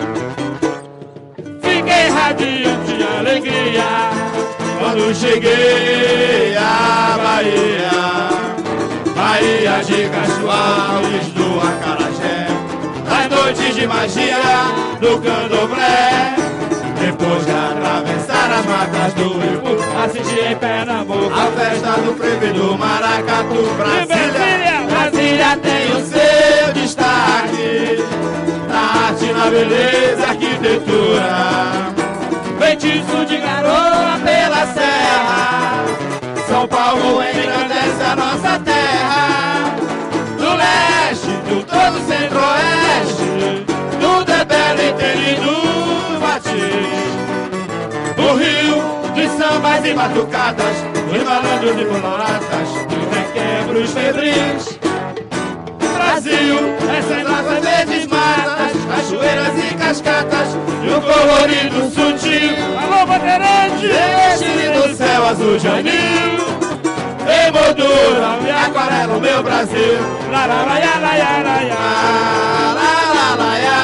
Fiquei radiante de alegria quando cheguei à Bahia. Bahia de Cachoeiros do Acarajé, as noites de magia do Candomblé. Depois de atravessar as matas do Ipu, assisti em Pernambuco a festa do frevo e do maracatu. Brasília, Brasília tem o seu destaque na arte, na beleza, arquitetura. Feitiço de garoa pela serra, São Paulo engrandece a nossa terra. Do leste, do todo o centro-oeste, do Debele inteiro e do Mati. O rio de sambas e batucadas, dos malandros e coloradas, dos requebros febris. Brasil, essas nossas verdes matas, cachoeiras e cascatas, e o colorido sutil. Alô, Bandeirante! Este do céu azul janil, emoldura e aquarela o meu Brasil. La la la ya, la ya, la ya. La la la ya.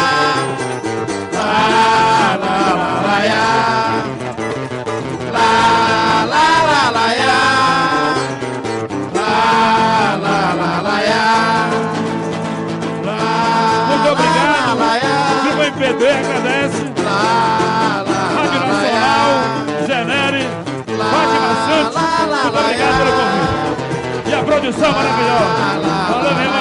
La la la la ya. La la la la ya. La la la la ya. Muito obrigado. O Grupo M P B agradece. Rádio Nacional, Zenere, Fátima Santos. Muito obrigado pelo convite. E a produção maravilhosa. Valeu, meu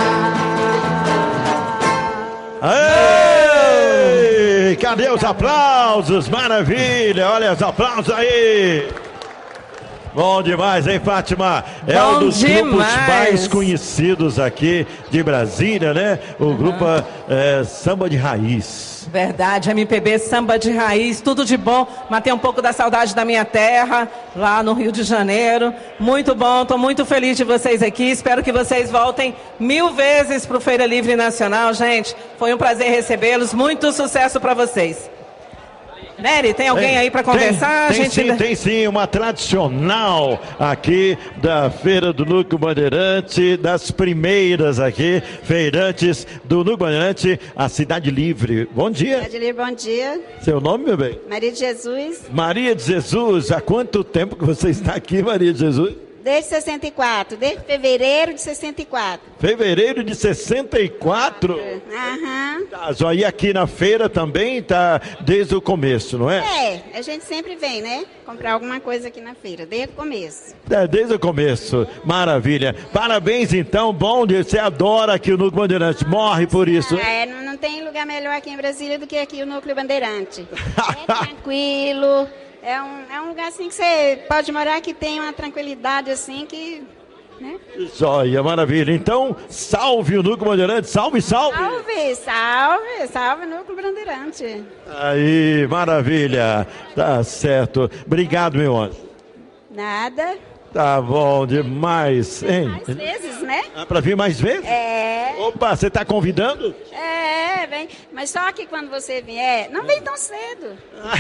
irmão. Ei, cadê os aplausos? Maravilha, olha os aplausos aí. Bom demais, hein, Fátima? É Bom um dos demais. grupos mais conhecidos aqui de Brasília, né? O uhum. grupo é, Samba de Raiz. Verdade, M P B, samba de raiz, tudo de bom. Matei um pouco da saudade da minha terra, lá no Rio de Janeiro. Muito bom, estou muito feliz de vocês aqui. Espero que vocês voltem mil vezes para o Feira Livre Nacional, gente. Foi um prazer recebê-los. Muito sucesso para vocês. Nery, tem alguém tem, aí para conversar? Tem, tem, gente... sim, tem sim, uma tradicional aqui da Feira do Núcleo Bandeirante, das primeiras aqui, feirantes do Núcleo Bandeirante, a Cidade Livre. Bom dia. Cidade Livre, bom dia. Seu nome, meu bem? Maria de Jesus. Maria de Jesus, há quanto tempo que você está aqui, Maria de Jesus? Desde sessenta e quatro, desde fevereiro de sessenta e quatro. Fevereiro de sessenta e quatro? Aham. Tá, só aí aqui na feira também tá desde o começo, não é? É, a gente sempre vem, né? Comprar alguma coisa aqui na feira, desde o começo. É, desde o começo. Maravilha. Parabéns, então. Bom dia. Você adora aqui o Núcleo Bandeirante. Morre por isso. É, não, não tem lugar melhor aqui em Brasília do que aqui o Núcleo Bandeirante. É tranquilo. É um, é um lugar assim que você pode morar que tem uma tranquilidade assim que... Né? Joia, maravilha. Então, salve o Núcleo Bandeirante. Salve, salve. Salve, salve, salve Núcleo Bandeirante. Aí, maravilha. Tá certo. Obrigado, meu anjo. Nada. Tá bom demais, hein? Mais vezes, né? Ah, pra vir mais vezes? É. Opa, você tá convidando? É, vem. Mas só que quando você vier, não vem tão cedo.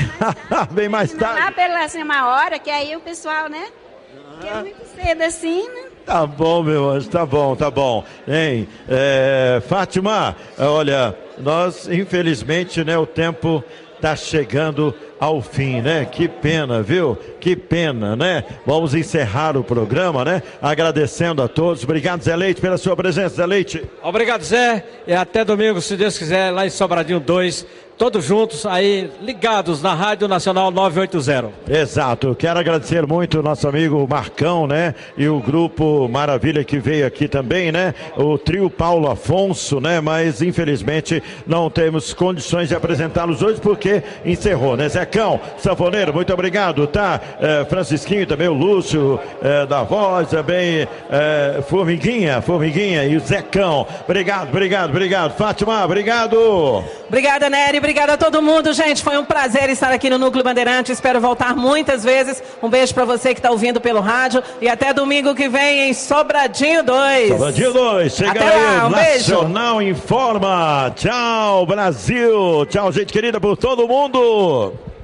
Vem mais tarde. Lá pela assim, uma hora, que aí o pessoal, né? Que é muito cedo assim, né? Tá bom, meu anjo, tá bom, tá bom. Hein, é, Fátima, olha, nós, infelizmente, né, o tempo tá chegando ao fim, né? Que pena, viu? Que pena, né? Vamos encerrar o programa, né? Agradecendo a todos. Obrigado, Zé Leite, pela sua presença, Zé Leite. Obrigado, Zé. E até domingo, se Deus quiser, lá em Sobradinho dois. Todos juntos aí, ligados na Rádio Nacional nove oito zero. Exato, quero agradecer muito o nosso amigo Marcão, né? E o grupo Maravilha que veio aqui também, né? O trio Paulo Afonso, né? Mas infelizmente não temos condições de apresentá-los hoje porque encerrou, né? Zecão, sanfoneiro, muito obrigado, tá? É, Francisquinho também, o Lúcio é, da voz, também é, Formiguinha, Formiguinha e o Zecão. Obrigado, obrigado, obrigado. Fátima, obrigado. Obrigada, Nery. Obrigada a todo mundo, gente. Foi um prazer estar aqui no Núcleo Bandeirante. Espero voltar muitas vezes. Um beijo para você que está ouvindo pelo rádio. E até domingo que vem em Sobradinho dois. Sobradinho dois. Chega até aí lá, o um Nacional beijo. Informa. Tchau, Brasil. Tchau, gente querida, por todo mundo.